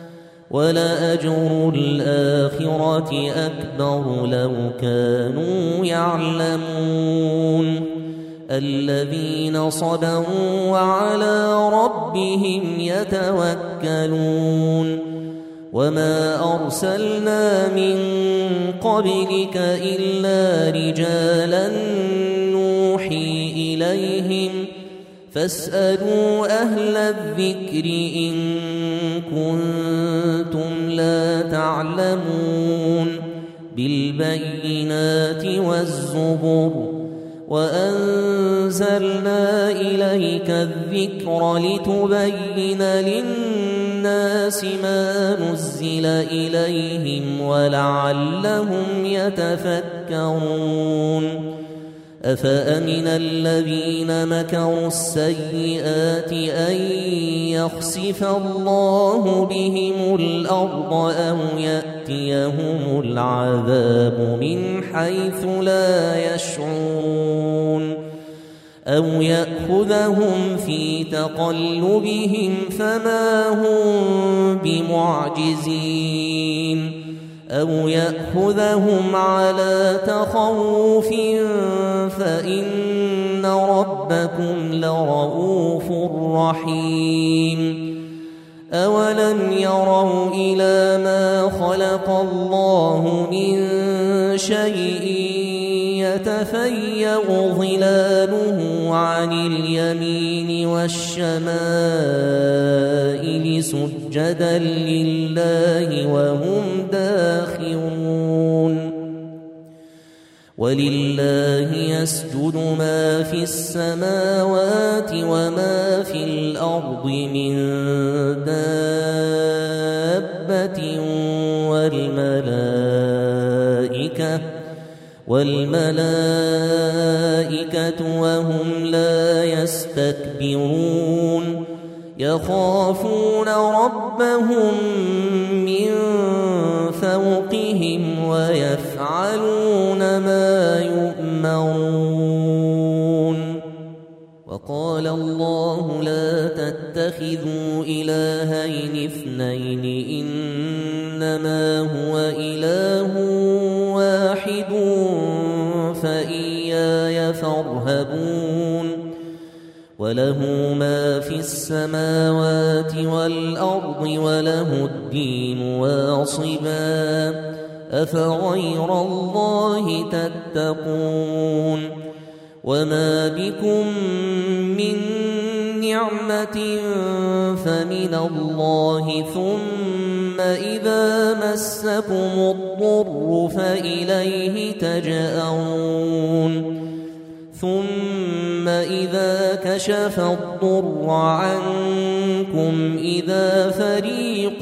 ولأجر الآخرة أكبر لو كانوا يعلمون الذين صبروا وعلى ربهم يتوكلون وما أرسلنا من قبلك إلا رجالا نوحي إليهم فاسألوا أهل الذكر إن كنتم لا تعلمون بالبينات والزبر وأنزلنا إليك الذكر لتبين للناس ما نزل إليهم ولعلهم يتفكرون أفأمن الذين مكروا السيئات أن يخسف الله بهم الأرض أو يأتيهم العذاب من حيث لا يشعرون أو يأخذهم في تقلبهم فما هم بمعجزين أو يأخذهم على تخوف فإن ربكم لرؤوف رحيم أولم يروا إلى ما خلق الله من شيء يتفيأ ظلاله عن اليمين والشمائل سجدا لله وهم داخرون ولله يسجد ما في السماوات وما في الأرض من دابة والملائكة وهم لا يستكبرون يخافون ربهم من فوقهم ويفعلون ما يؤمرون وقال الله لا تتخذوا إلهين اثنين إنما هو إله واحد فإياي فارهبون وله ما في السماوات والأرض وله الدين واصبا أفغير الله تتقون وما بكم من نعمة فمن الله ثم إذا مسكم الضر فإليه تجأرون ثم إذا كشف الضر عنكم إذا فريق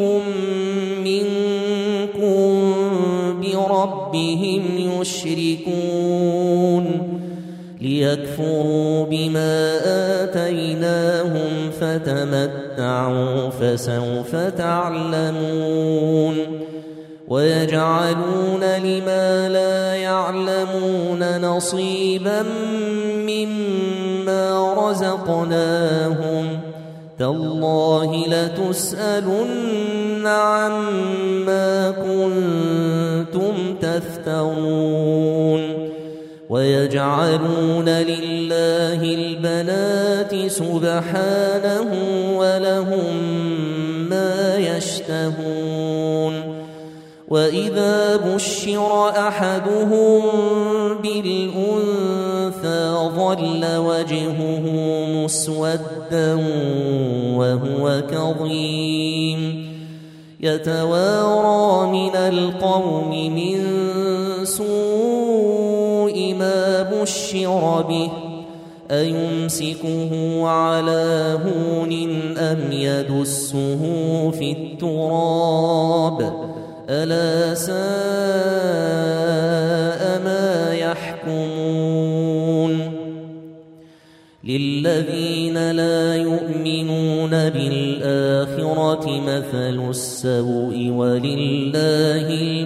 منكم بربهم يشركون ليكفروا بما آتيناهم فتمتعوا فسوف تعلمون ويجعلون لما لا يعلمون نصيبا مما رزقناهم تالله لتسألن عما كنتم تفترون ويجعلون لله البنات سبحانه ولهم ما يشتهون وإذا بشر أحدهم بالأنثى ظل وجهه مسودا وهو كظيم يتوارى من القوم من سوء ما بشر به أيمسكه على هون أم يدسه في التراب ألا ساء ما يحكمون للذين لا يؤمنون بالآخرة مثل السوء ولله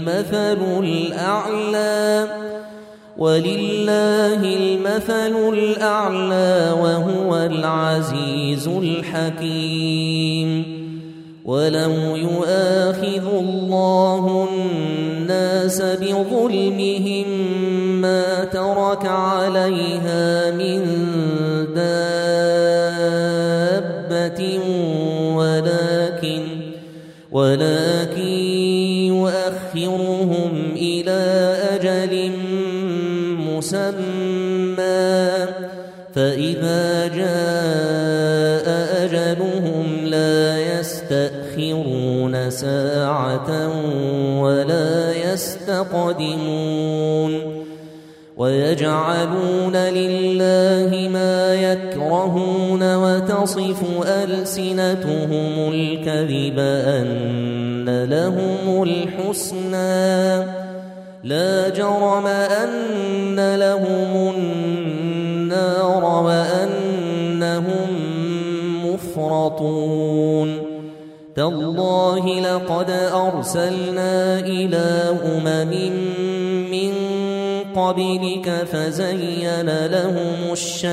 المثل الأعلى وهو العزيز الحكيم ولو يؤاخذ الله الناس بظلمهم ما ترك عليها من دابة ولكن يؤخرهم إلى أجل مسمى فإذا جاء أجلهم لا يستأخرون ساعة ولا يستقدمون ويجعلون لله ما يكرهون وتصف ألسنتهم الكذب أن لهم الحسنى لا جرم أن لهم النار وأنهم مفرطون تالله لقد أرسلنا إلى أمم من قبلك فزين لهم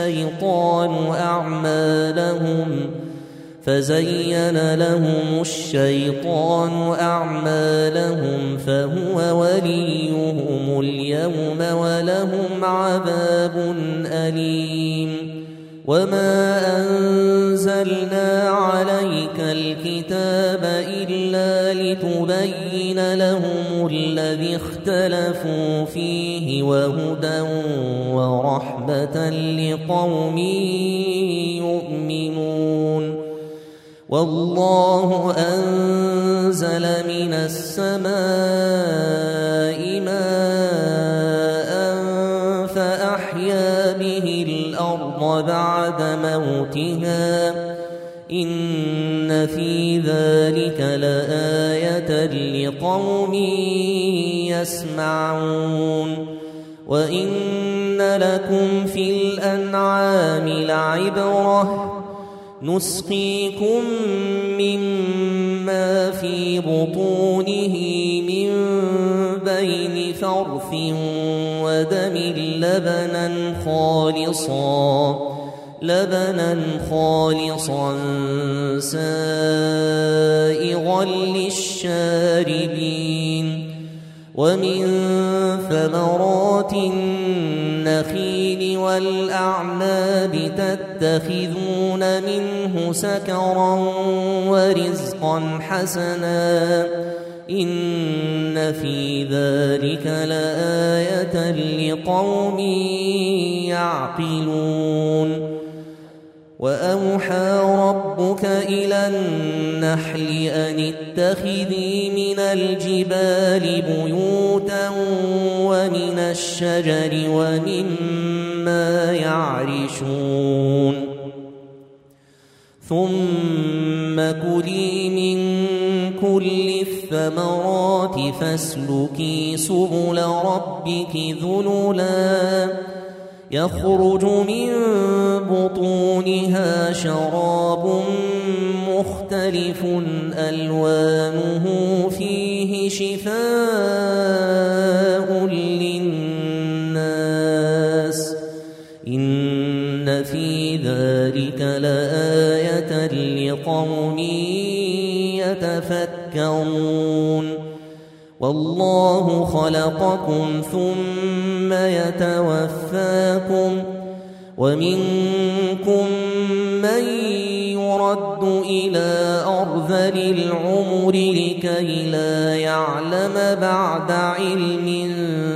الشيطان أعمالهم فهو وليهم اليوم ولهم عذاب أليم وما أنزلنا عليك الكتاب إلا لتبين لهم الذي اختلفوا فيه وهدى ورحمة لقوم يؤمنون والله أنزل من السماء ماء فأحيا به الأرض بعد موتها إن في ذلك لآية لقوم يسمعون وإن لكم في الأنعام لعبرة نسقيكم مما في بطونه من بين فرث ودم لبنا خالصا سائغا للشاربين ومن ثمرات النخيل والأعناب تتخذون منه سكرا ورزقا حسنا إن في ذلك لآية لقوم يعقلون وأوحى ربك إلى النحل أن اتخذي من الجبال بيوتا ومن الشجر ومما يعرشون ثم كلي من كل الثمرات فاسلكي سبل ربك ذللا يخرج من بطونها شراب مختلف ألوانه فيه شفاء للناس إن في ذلك لآية لقوم يتفكرون والله خلقكم ثم يتوفاكم ومنكم من يرد إلى أرذل العمر لكي لا يعلم بعد علم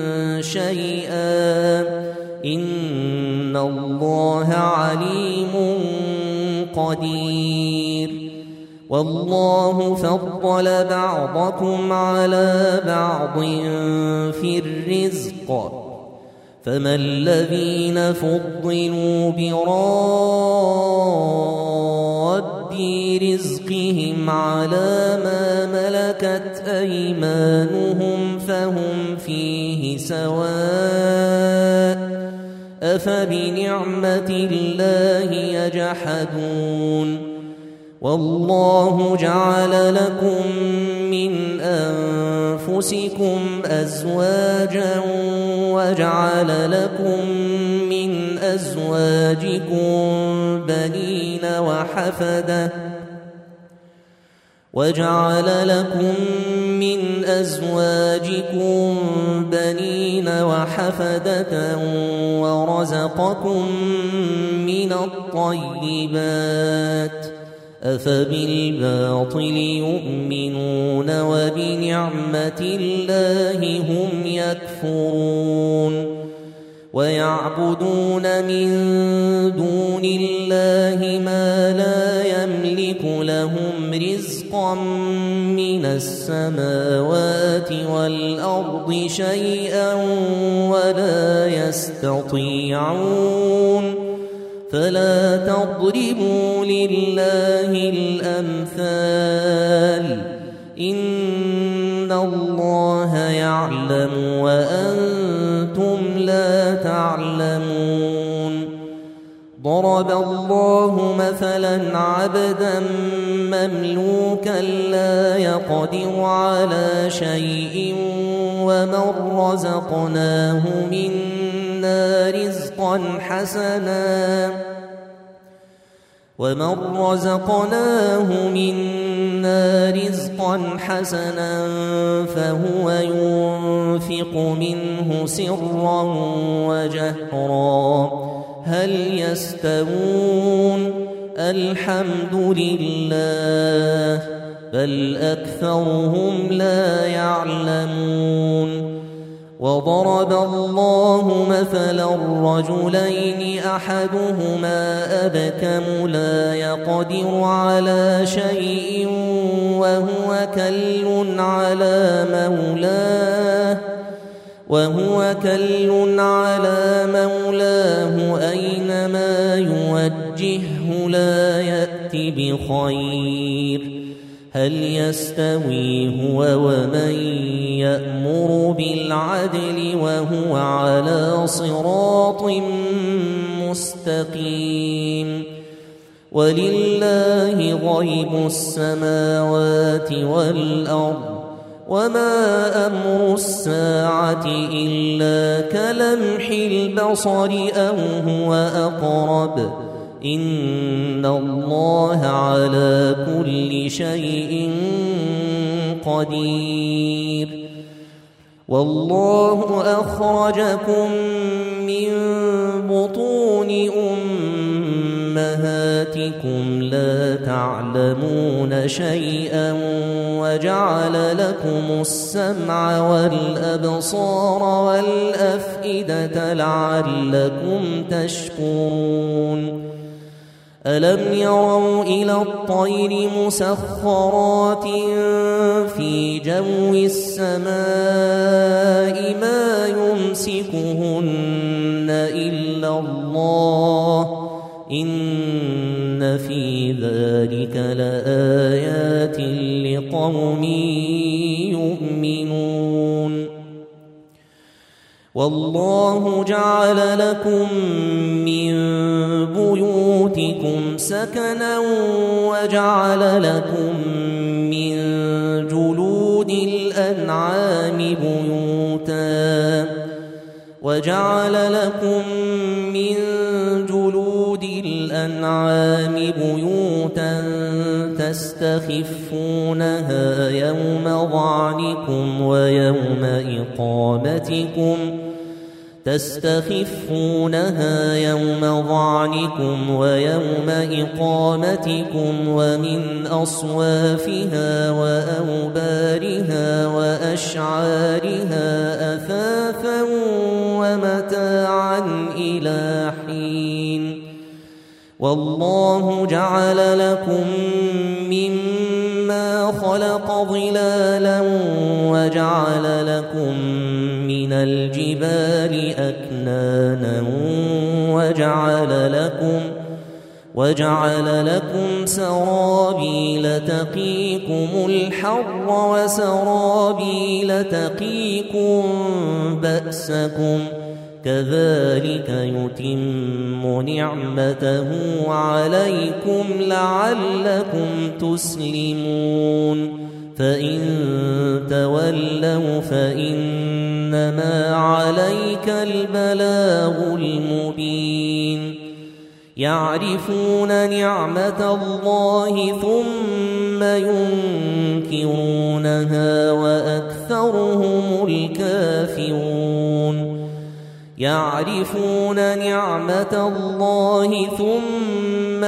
شيئا إن الله عليم قدير والله فضل بعضكم على بعض في الرزق فما الذين فضلوا براد رزقهم على ما ملكت أيمانهم فهم فيه سواء أفبنعمة الله يجحدون والله جعل لكم من أنفسكم أزواجا وجعل لكم من أزواجكم بنين وحفدة ورزقكم من الطيبات أفبالباطل يؤمنون وبنعمة الله هم يكفرون ويعبدون من دون الله ما لا يملك لهم رزقا من السماوات والأرض شيئا ولا يستطيعون فلا تضربوا لله الأمثال إن الله يعلم وأنتم لا تعلمون ضرب الله مثلا عبدا مملوكا لا يقدر على شيء ومن رزقناه منا رزقا حسنا فهو ينفق منه سرا وجهرا هل يستوون الحمد لله بل أكثرهم لا يعلمون وضرب الله مثلا رجلين أحدهما أبكم لا يقدر على شيء وهو كل على مولاه أينما يوجهه لا يأتي بخير هل يستوي هو ومن يأمر بالعدل وهو على صراط مستقيم ولله غيب السماوات والأرض وما أمر الساعة إلا كلمح البصر أو هو أقرب إن الله على كل شيء قدير والله أخرجكم من بطون أمهاتكم لا تعلمون شيئا وجعل لكم السمع والأبصار والأفئدة لعلكم تشكرون ألم يروا إلى الطير مسخرات في جو السماء ما يمسكهن إلا الله إن في ذلك لآيات لقوم يؤمنون والله جعل لكم من بيوتكم سكنا وجعل لكم من جلود الأنعام بيوتا تستخفونها يوم ظعنكم ويوم إقامتكم ومن أصوافها وأوبارها وأشعارها أثاثا ومتاعا إلى حين والله جعل لكم مما خلق ظلالا وجعل لكم من الجبال أكنانا وجعل لكم سرابيل تقيكم الحر وسرابيل تقيكم بأسكم كذلك يتم نعمته عليكم لعلكم تسلمون فإن تولوا فإنما عليك البلاغ المبين يعرفون نعمة الله ثم ينكرونها وأكثرهم الكافرون يعرفون نعمة الله ثم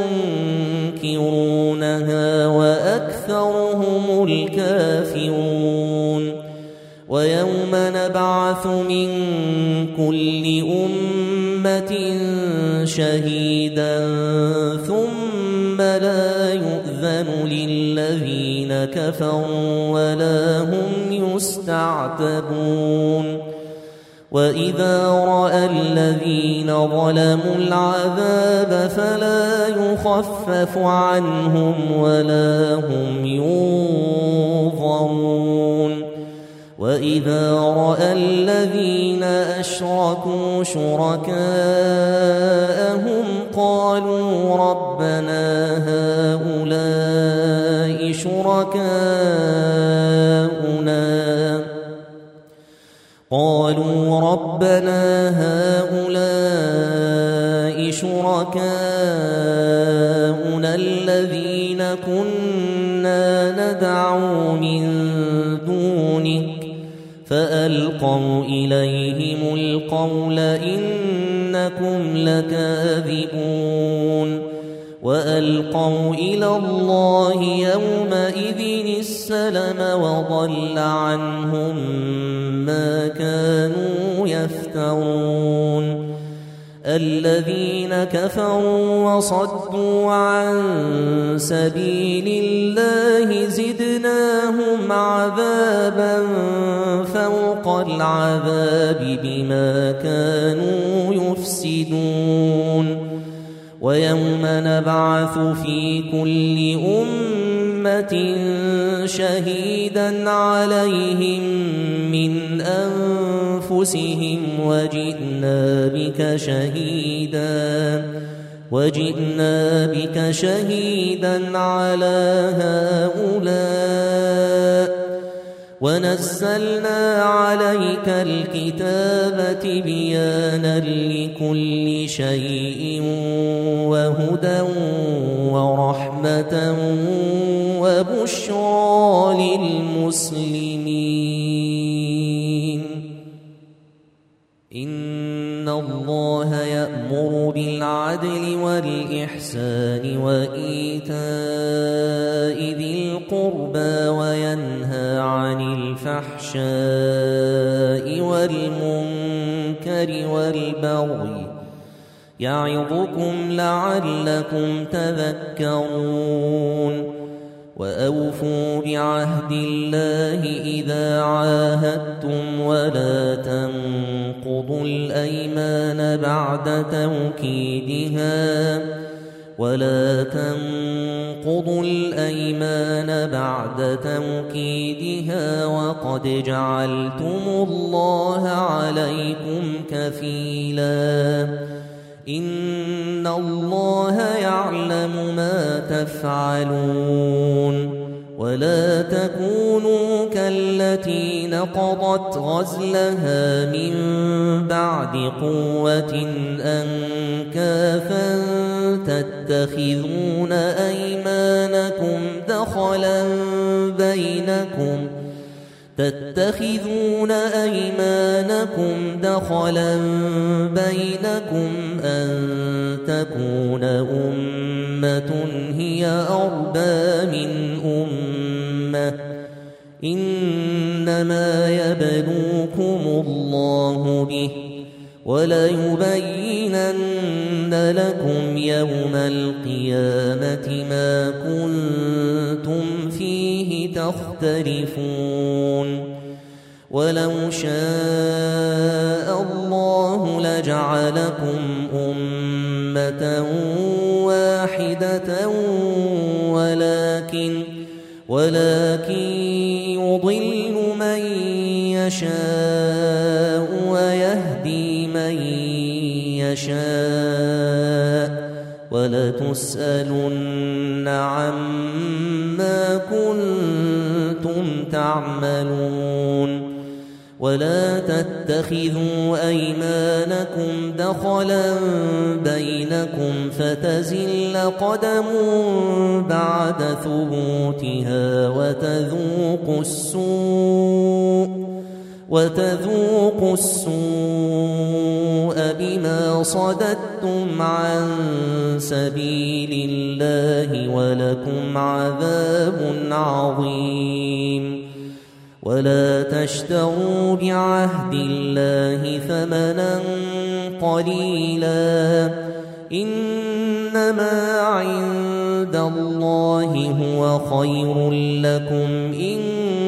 ينكرونها وأكثرهم الكافرون ويوم نبعث من كل أمة شهيدا ثم لا يؤذن للذين كفروا ولا هم يستعتبون وإذا رأى الذين ظلموا العذاب فلا يخفف عنهم ولا هم ينظرون وإذا رأى الذين أشركوا شركاءهم قالوا ربنا هؤلاء شركاؤنا الذين كنا ندعو من دونك فألقوا إليهم القول إنكم لكاذبون وألقوا إلى الله يومئذ السلم وضل عنهم ما كانوا يفترون الذين كفروا وصدوا عن سبيل الله زدناهم عذابا فوق العذاب بما كانوا يفسدون ويوم نبعث في كل أمة شهيدا عليهم من أنفسهم وجئنا بك شهيدا على هؤلاء ونزلنا عليك الكتاب تبيانا لكل شيء وهدى ورحمة وبشرى للمسلمين إن الله يأمر بالعدل والإحسان وإيتاء ذي القربى وينهى عن الفحشاء والمنكر والبغي يعظكم لعلكم تذكرون وأوفوا بعهد الله إذا عاهدتم ولا تنقضوا الأيمان بعد توكيدها وقد جعلتم الله عليكم كفيلا إن الله يعلم ما تفعلون ولا تكونوا كالتي نقضت غزلها من بعد قوة أنكافا تتخذون أيمانكم دخلا بينكم أن تكون أمة هي أربى من أمة إنما يبلوكم الله به وليبينن لكم يوم القيامة ما كنتم فيه تختلفون ولو شاء الله لجعلكم أمة واحدة ولكن يضل من يشاء ويهدي من يشاء ولتسألن عما كنتم تعملون ولا تتخذوا أيمانكم دخلا بينكم فتزل قدم بعد ثبوتها وتذوقوا السوء بما صددتم عن سبيل الله ولكم عذاب عظيم ولا تشتروا بعهد الله ثمنا قليلا إنما عند الله هو خير لكم إن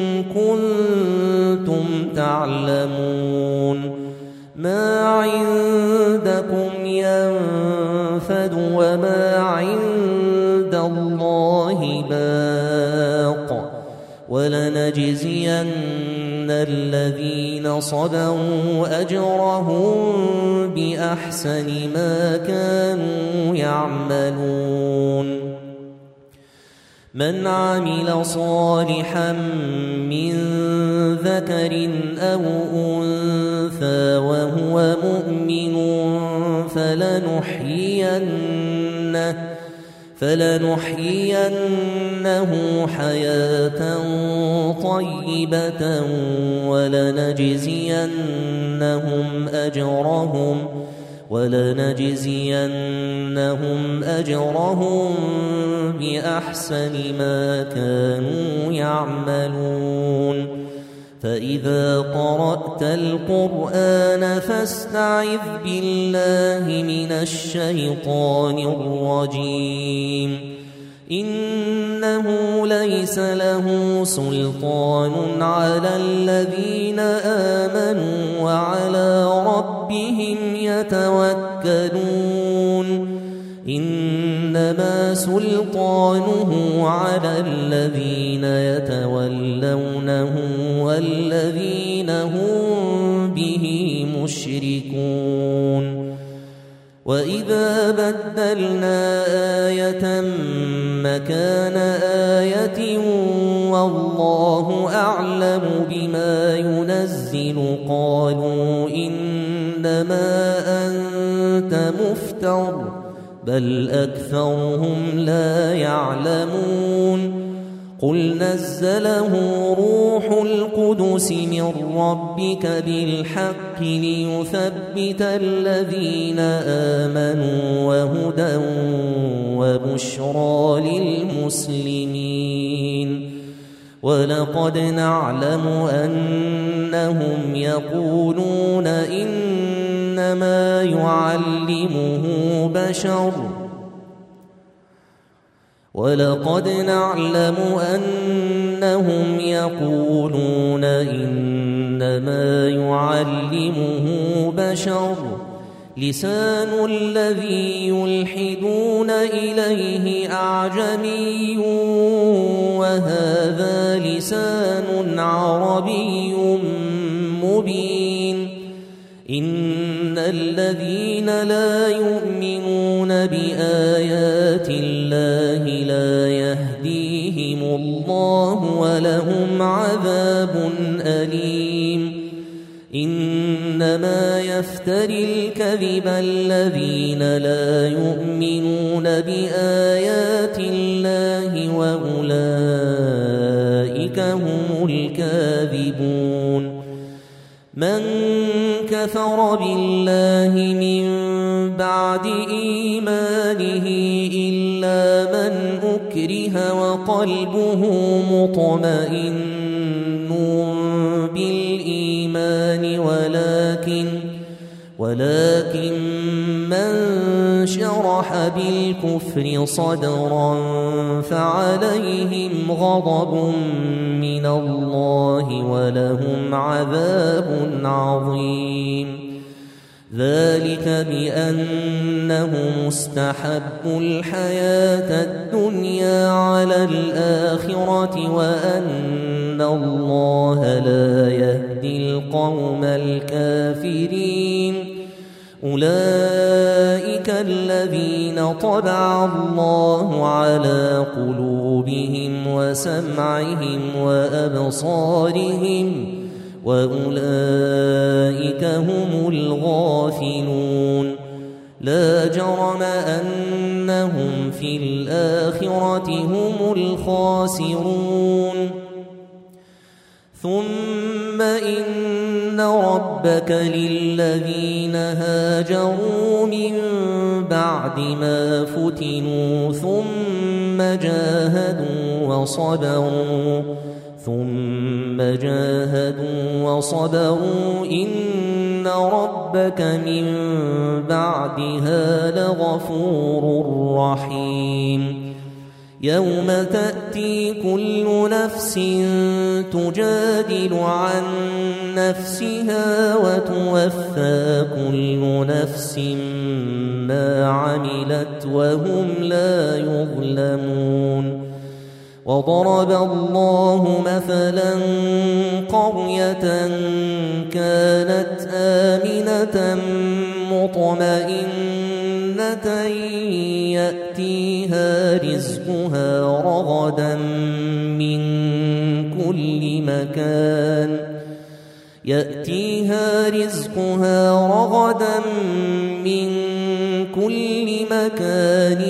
كنتم تعلمون ما عندكم ينفد وما عند الله باق ولنجزين الذين صبروا أجرهم بأحسن ما كانوا يعملون من عمل صالحا من ذكر أو أنثى وهو مؤمن فلنحيينه حياة طيبة ولنجزينهم أجرهم بأحسن ما كانوا يعملون فإذا قرأت القرآن فاستعذ بالله من الشيطان الرجيم إنه ليس له سلطان على الذين آمنوا وعلى ربهم يتوكلون إنما سلطانه على الذين يتولونه والذين هم به مشركون وإذا بدلنا آية مكان آية والله أعلم بما ينزل قالوا إنما أنت مفتر بل أكثرهم لا يعلمون قل نزله روح القدس من ربك بالحق ليثبت الذين آمنوا وهدى وبشرى للمسلمين ولقد نعلم أنهم يقولون إنما يعلمه بشر ولقد نعلم أنهم يقولون إنما يعلمه بشر لسان الذي يلحدون إليه أعجمي وهذا لسان عربي مبين إن الذين لا يؤمنون بآيات الله لا يهديهم الله ولهم عذاب أليم إنما يفتري الكذب الذين لا يؤمنون بآيات الله وأولئك هم الكاذبون من كفر بالله من بعد إيمانه إلا من أكره وقلبه مطمئن بالإيمان ولكن من شرح بالكفر صدرا فعليهم غضب من الله ولهم عذاب عظيم ذلك بأنهم استحبوا الحياة الدنيا على الآخرة وأن الله لا يهدي القوم الكافرين أولئك الذين طبع الله على قلوبهم وسمعهم وأبصارهم وأولئك هم الغافلون لا جرم أنهم في الآخرة هم الخاسرون ثم إن ربك للذين هاجروا من بعد ما فتنوا ثم جاهدوا وصبروا إن ربك من بعدها لغفور رحيم يوم تأتي كل نفس تجادل عن نفسها وتوفى كل نفس ما عملت وهم لا يظلمون وضرب الله مثلا قرية كانت آمنة مطمئنة يأتيها رزقها رغدا من كل مكان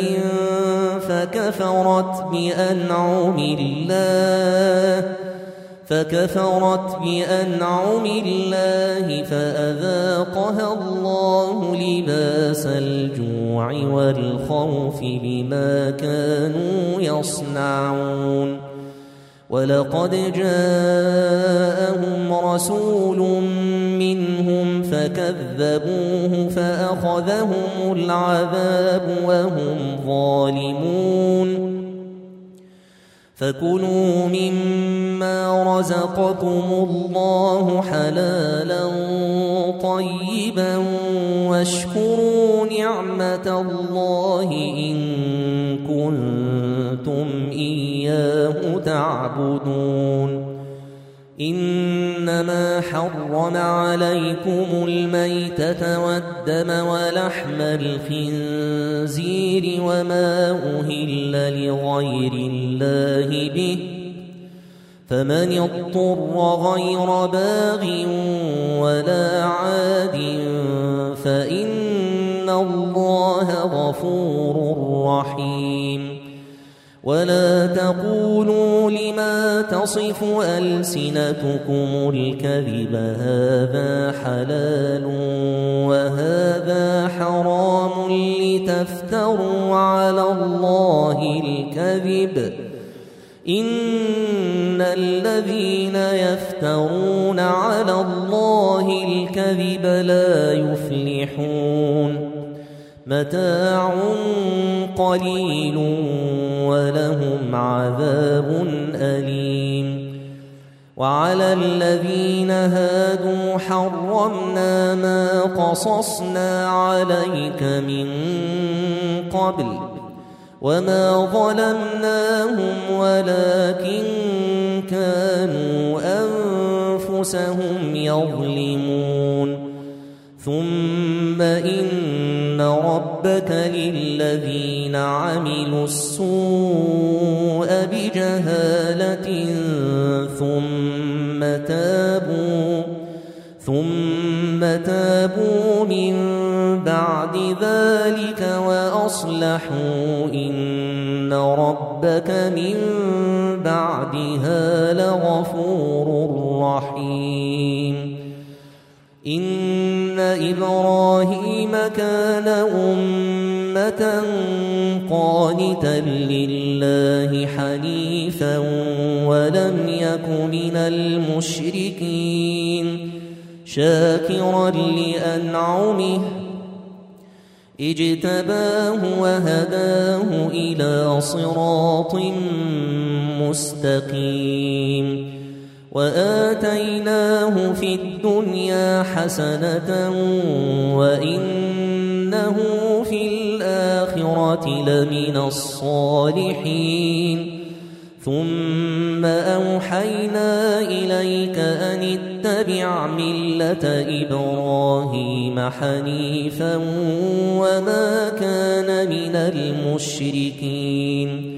فكفرت بأنعم الله فأذاقها الله لباس الجوع والخوف بما كانوا يصنعون ولقد جاءهم رسول منهم فكذبوه فأخذهم العذاب وهم ظالمون فكلوا مما رزقكم الله حلالا طيبا واشكروا نعمة الله إن كنتم إياه تعبدون إنما حرم عليكم الميتة والدم ولحم الخنزير وما أهل لغير الله به فمن اضطر غير باغ ولا عاد فإن الله غفور رحيم ولا تقولوا لما تصف ألسنتكم الكذب هذا حلال وهذا حرام لتفتروا على الله الكذب إن الذين يفترون على الله الكذب لا يفلحون متاع قليل ولهم عذاب أليم وعلى الذين هادوا حرمنا ما قصصنا عليك من قبل وما ظلمناهم ولكن كانوا أنفسهم يظلمون ثم إن ربك للذين عملوا السوء بجهالة ثم تابوا من بعد ذلك وأصلحوا إن ربك من بعدها لغفور رحيم إن إبراهيم كان أمة قانتا لله حنيفا ولم يك من المشركين شاكرا لأنعمه اجتباه وهداه إلى صراط مستقيم وآتيناه في الدنيا حسنة وإنه في الآخرة لمن الصالحين ثم أوحينا إليك أن اتبع ملة إبراهيم حنيفا وما كان من المشركين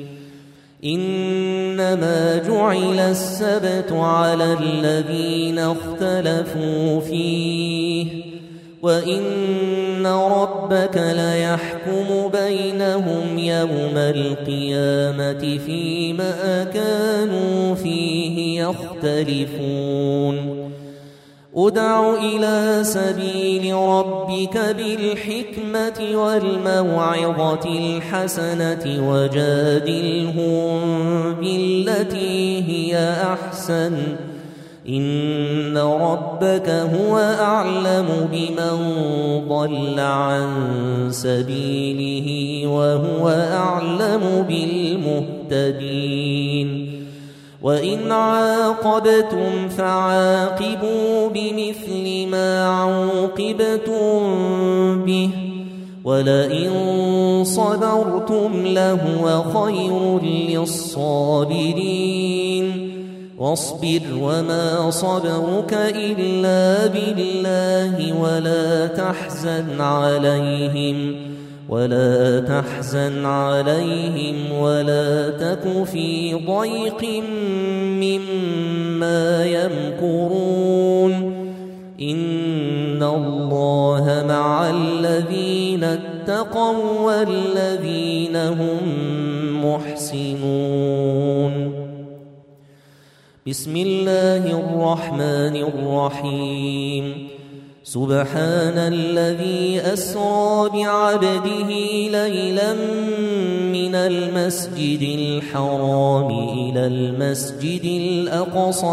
إنما جعل السبت على الذين اختلفوا فيه وإن ربك ليحكم بينهم يوم القيامة فيما كانوا فيه يختلفون ادع إلى سبيل ربك بالحكمة والموعظة الحسنة وجادلهم بالتي هي أحسن إن ربك هو أعلم بمن ضل عن سبيله وهو أعلم بالمهتدين وإن عاقبتم فعاقبوا بمثل ما عوقبتم به ولئن صبرتم لهو خير للصابرين واصبر وما صبرك إلا بالله ولا تحزن عليهم ولا تك في ضيق مما يمكرون إن الله مع الذين اتقوا والذين هم محسنون بسم الله الرحمن الرحيم سبحان الذي أسرى بعبده ليلا من المسجد الحرام إلى المسجد الأقصى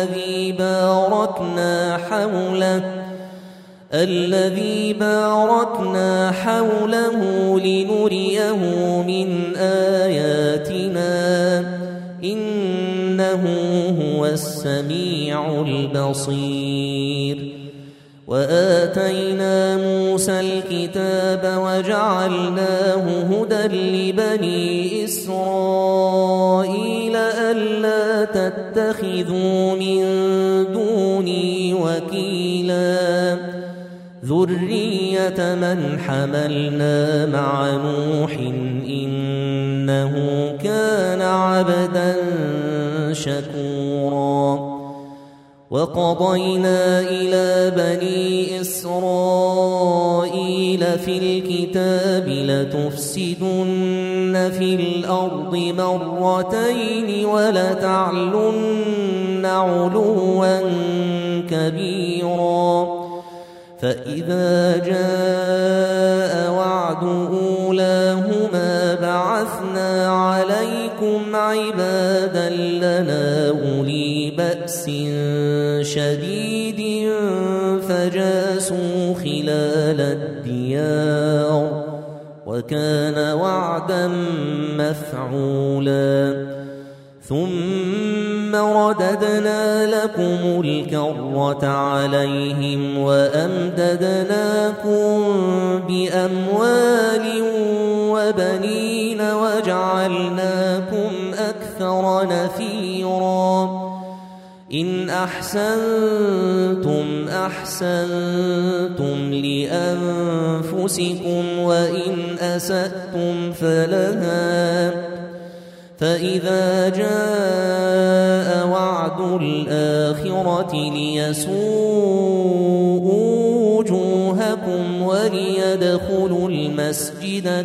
الذي باركنا حوله لنريه من آياتنا إنه هو السميع البصير وآتينا موسى الكتاب وجعلناه هدى لبني إسرائيل ألا تتخذوا من دوني وكيلا ذرية من حملنا مع نوح إنه كان عبدا شكورا وقضينا إلى بني إسرائيل في الكتاب لتفسدن في الأرض مرتين ولتعلن علوا كبيرا فإذا جاء وعد أولاهما بعثنا عليكم عبادا لنا أولي بأس شديد فجاسوا خلال الديار وكان وعدا مفعولا ثم رددنا لكم الكرة عليهم وأمددناكم بأموال وبنين وجعلناكم أكثر نفيرا إن أحسنتم أحسنتم لأنفسكم وإن أسأتم فلها فإذا جاء وعد الآخرة ليسوءوا وجوهكم وليدخلوا المسجد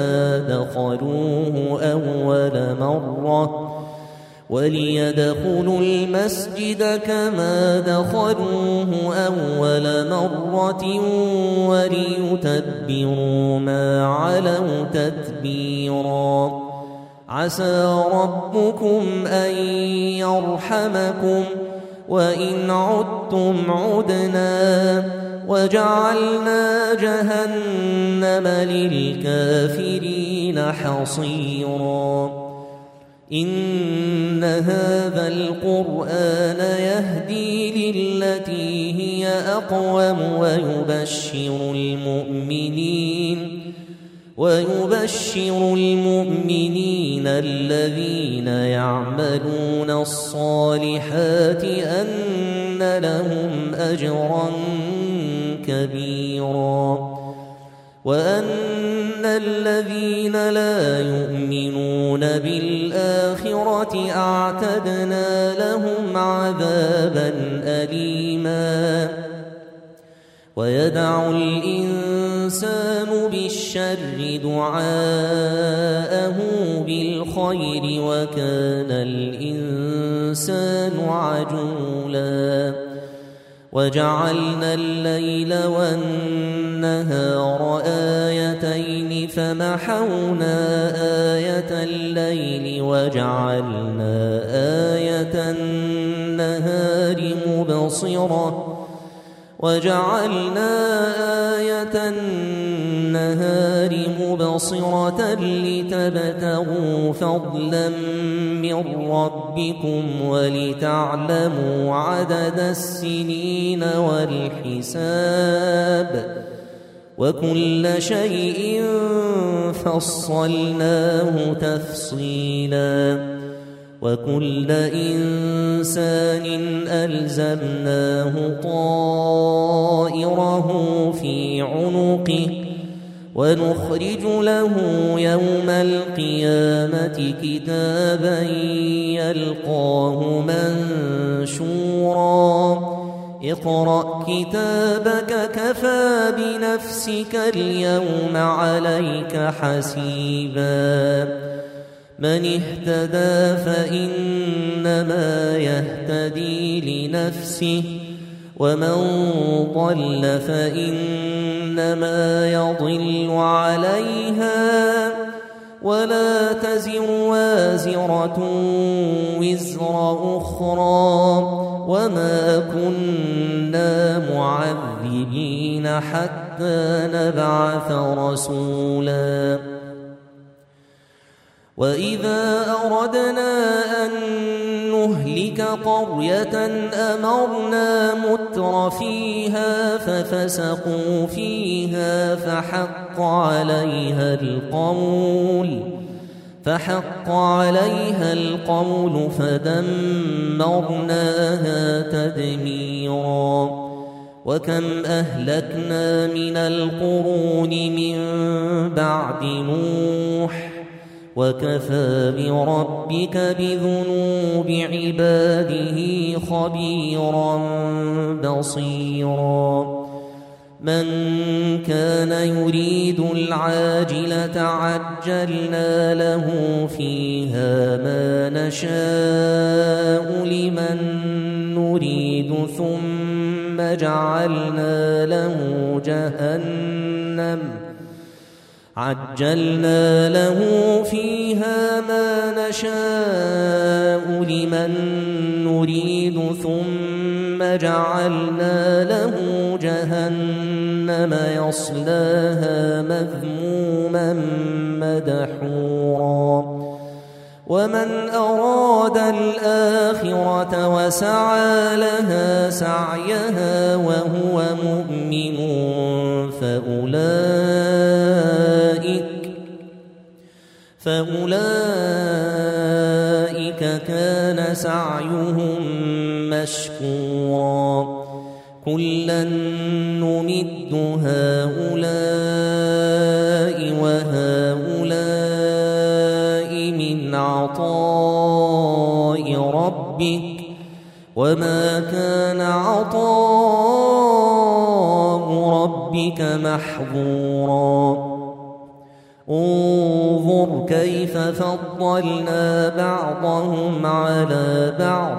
كما دخلوه أول مرة وليتبروا ما علوا تتبيرا عسى ربكم أن يرحمكم وإن عدتم عدنا وجعلنا جهنم للكافرين حصيرا إن هذا القرآن يهدي للتي هي أقوم ويبشر المؤمنين الذين يعملون الصالحات أن لهم أجرا كبيرا وأن الذين لا يؤمنون بالآخرة أعتدنا لهم عذابا أليما ويدع الإنسان بالشر دعاءه بالخير وكان الإنسان عجولا وجعلنا الليل والنهار آيتين فمحونا آية الليل وجعلنا آية النهار مبصرة لتبتغوا فضلا من ربكم ولتعلموا عدد السنين والحساب وكل شيء فصلناه تفصيلا وكل إنسان ألزمناه طائره في عنقه ونخرج له يوم القيامة كتابا يلقاه منشورا اقرأ كتابك كفى بنفسك اليوم عليك حسيبا من اهتدى فإنما يهتدي لنفسه ومن ضل فإنما يضل عليها ولا تزر وازرة وزر أخرى وما كنا معذبين حتى نبعث رسولا وإذا أردنا أن نهلك قرية أمرنا متر فيها ففسقوا فيها فحق عليها القول فدمرناها تدميرا وكم أهلكنا من القرون من بعد نوح وكفى بربك بذنوب عباده خبيرا بصيرا من كان يريد العاجلة عجلنا له فيها ما نشاء لمن نريد ثم جعلنا له فيها ما نشاء لمن نريد ثم جعلنا له جهنم يصلاها مذموما مدحورا ومن أراد الآخرة وسعى لها سعيها وهو مؤمن فأولئك كان سعيهم مشكورا كلا نمد هؤلاء وهؤلاء من عطاء ربك وما كان عطاء ربك محظورا انظر كيف فضلنا بعضهم على بعض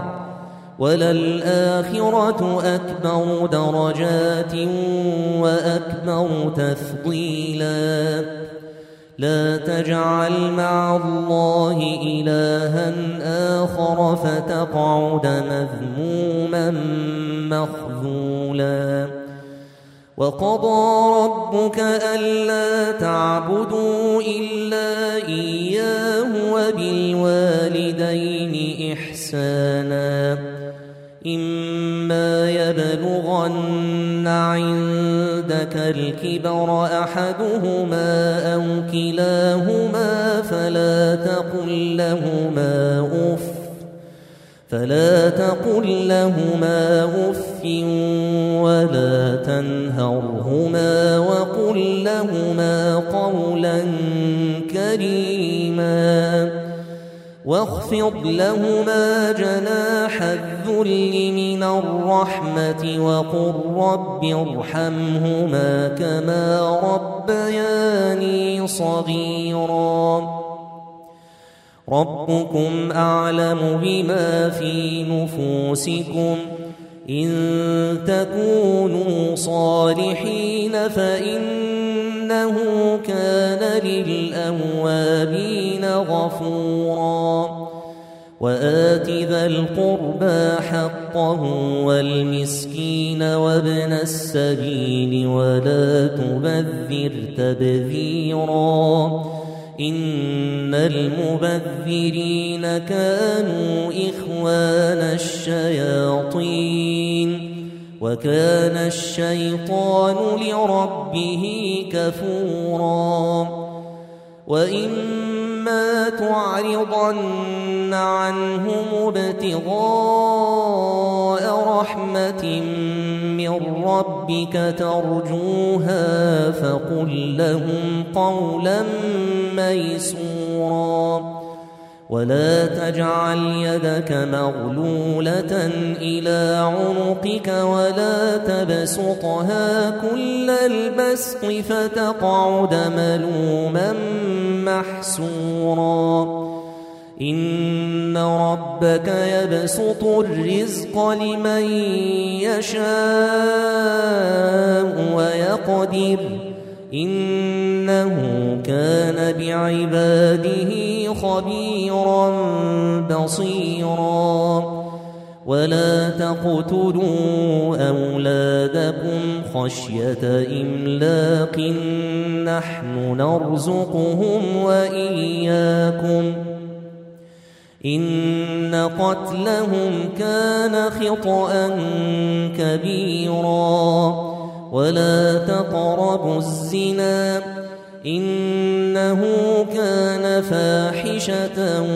وللآخرة أكبر درجات وأكبر تفضيلا لا تجعل مع الله إلها آخر فتقعد مذموما مخذولا وقضى ربك ألا تعبدوا إلا إياه وبالوالدين بالوالدين إحسانا إما يبلغن عندك الكبر أحدهما أو كلاهما فلا تقل لهما أف ولا تنهرهما وقل لهما قولا كريما واخفض لهما جناح الذل من الرحمة وقل رب ارحمهما كما ربياني صغيرا ربكم أعلم بما في نفوسكم إن تكونوا صالحين فإنه كان للأوابين غفورا وآت ذا القربى حقه والمسكين وابن السبيل ولا تبذر تبذيرا إن المبذرين كانوا إخوان الشياطين وكان الشيطان لربه كفورا وإما تعرضن عنهم ابتغاء رحمة من ربك ترجوها فقل لهم قولا ميسورا ولا تجعل يدك مغلولة إلى عنقك ولا تبسطها كل البسط فتقعد ملوما محسورا إن ربك يبسط الرزق لمن يشاء ويقدر إنه كان بعباده خبيرا بصيرا ولا تقتلوا أولادكم خشية إملاق نحن نرزقهم وإياكم إن قتلهم كان خطأ كبيرا ولا تقربوا الزنا إنه كان فاحشة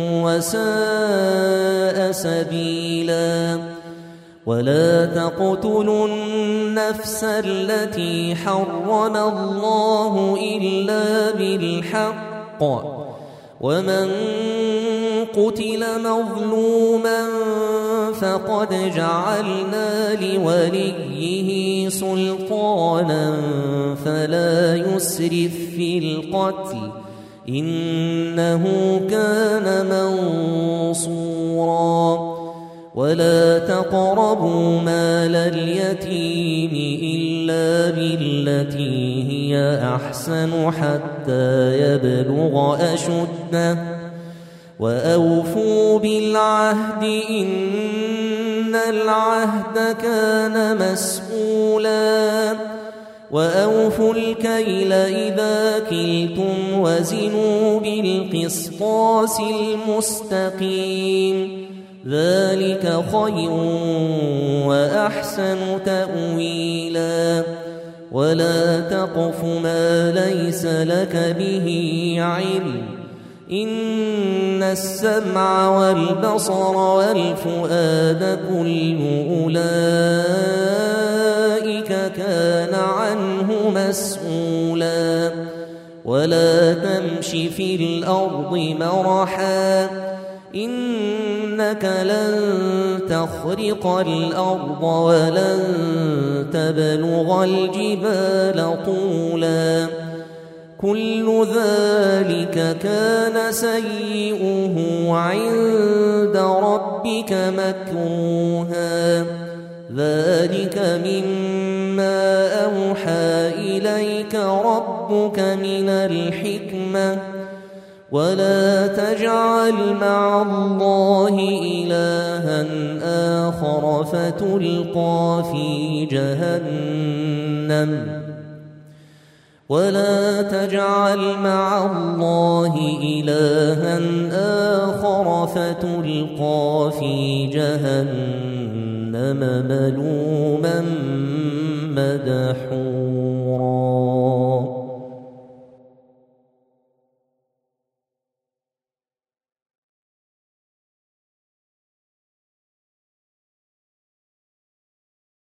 وساء سبيلا ولا تقتلوا النفس التي حرم الله إلا بالحق ومن قتل مظلوما فقد جعلنا لوليه سلطانا فلا يسرف في القتل إنه كان منصورا ولا تقربوا مال اليتيم إلا بالتي هي أحسن حتى يبلغ أشده وأوفوا بالعهد إن العهد كان مسؤولا وأوفوا الكيل إذا كلتم وزنوا بالقسطاس المستقيم ذلك خير وأحسن تأويلا ولا تقف ما ليس لك به علم إن السمع والبصر والفؤاد كل أولئك كان عنه مسؤولا ولا تمش في الأرض مرحا إنك لن تخرق الأرض ولن تبلغ الجبال طولا كل ذلك كان سيئه عند ربك مكروها ذلك مما أوحى إليك ربك من الحكمة ولا تجعل مع الله إلها آخر فتلقى في جهنم ولا تجعل مع الله إلها آخر فتلقى في جهنم ملوما مدحورا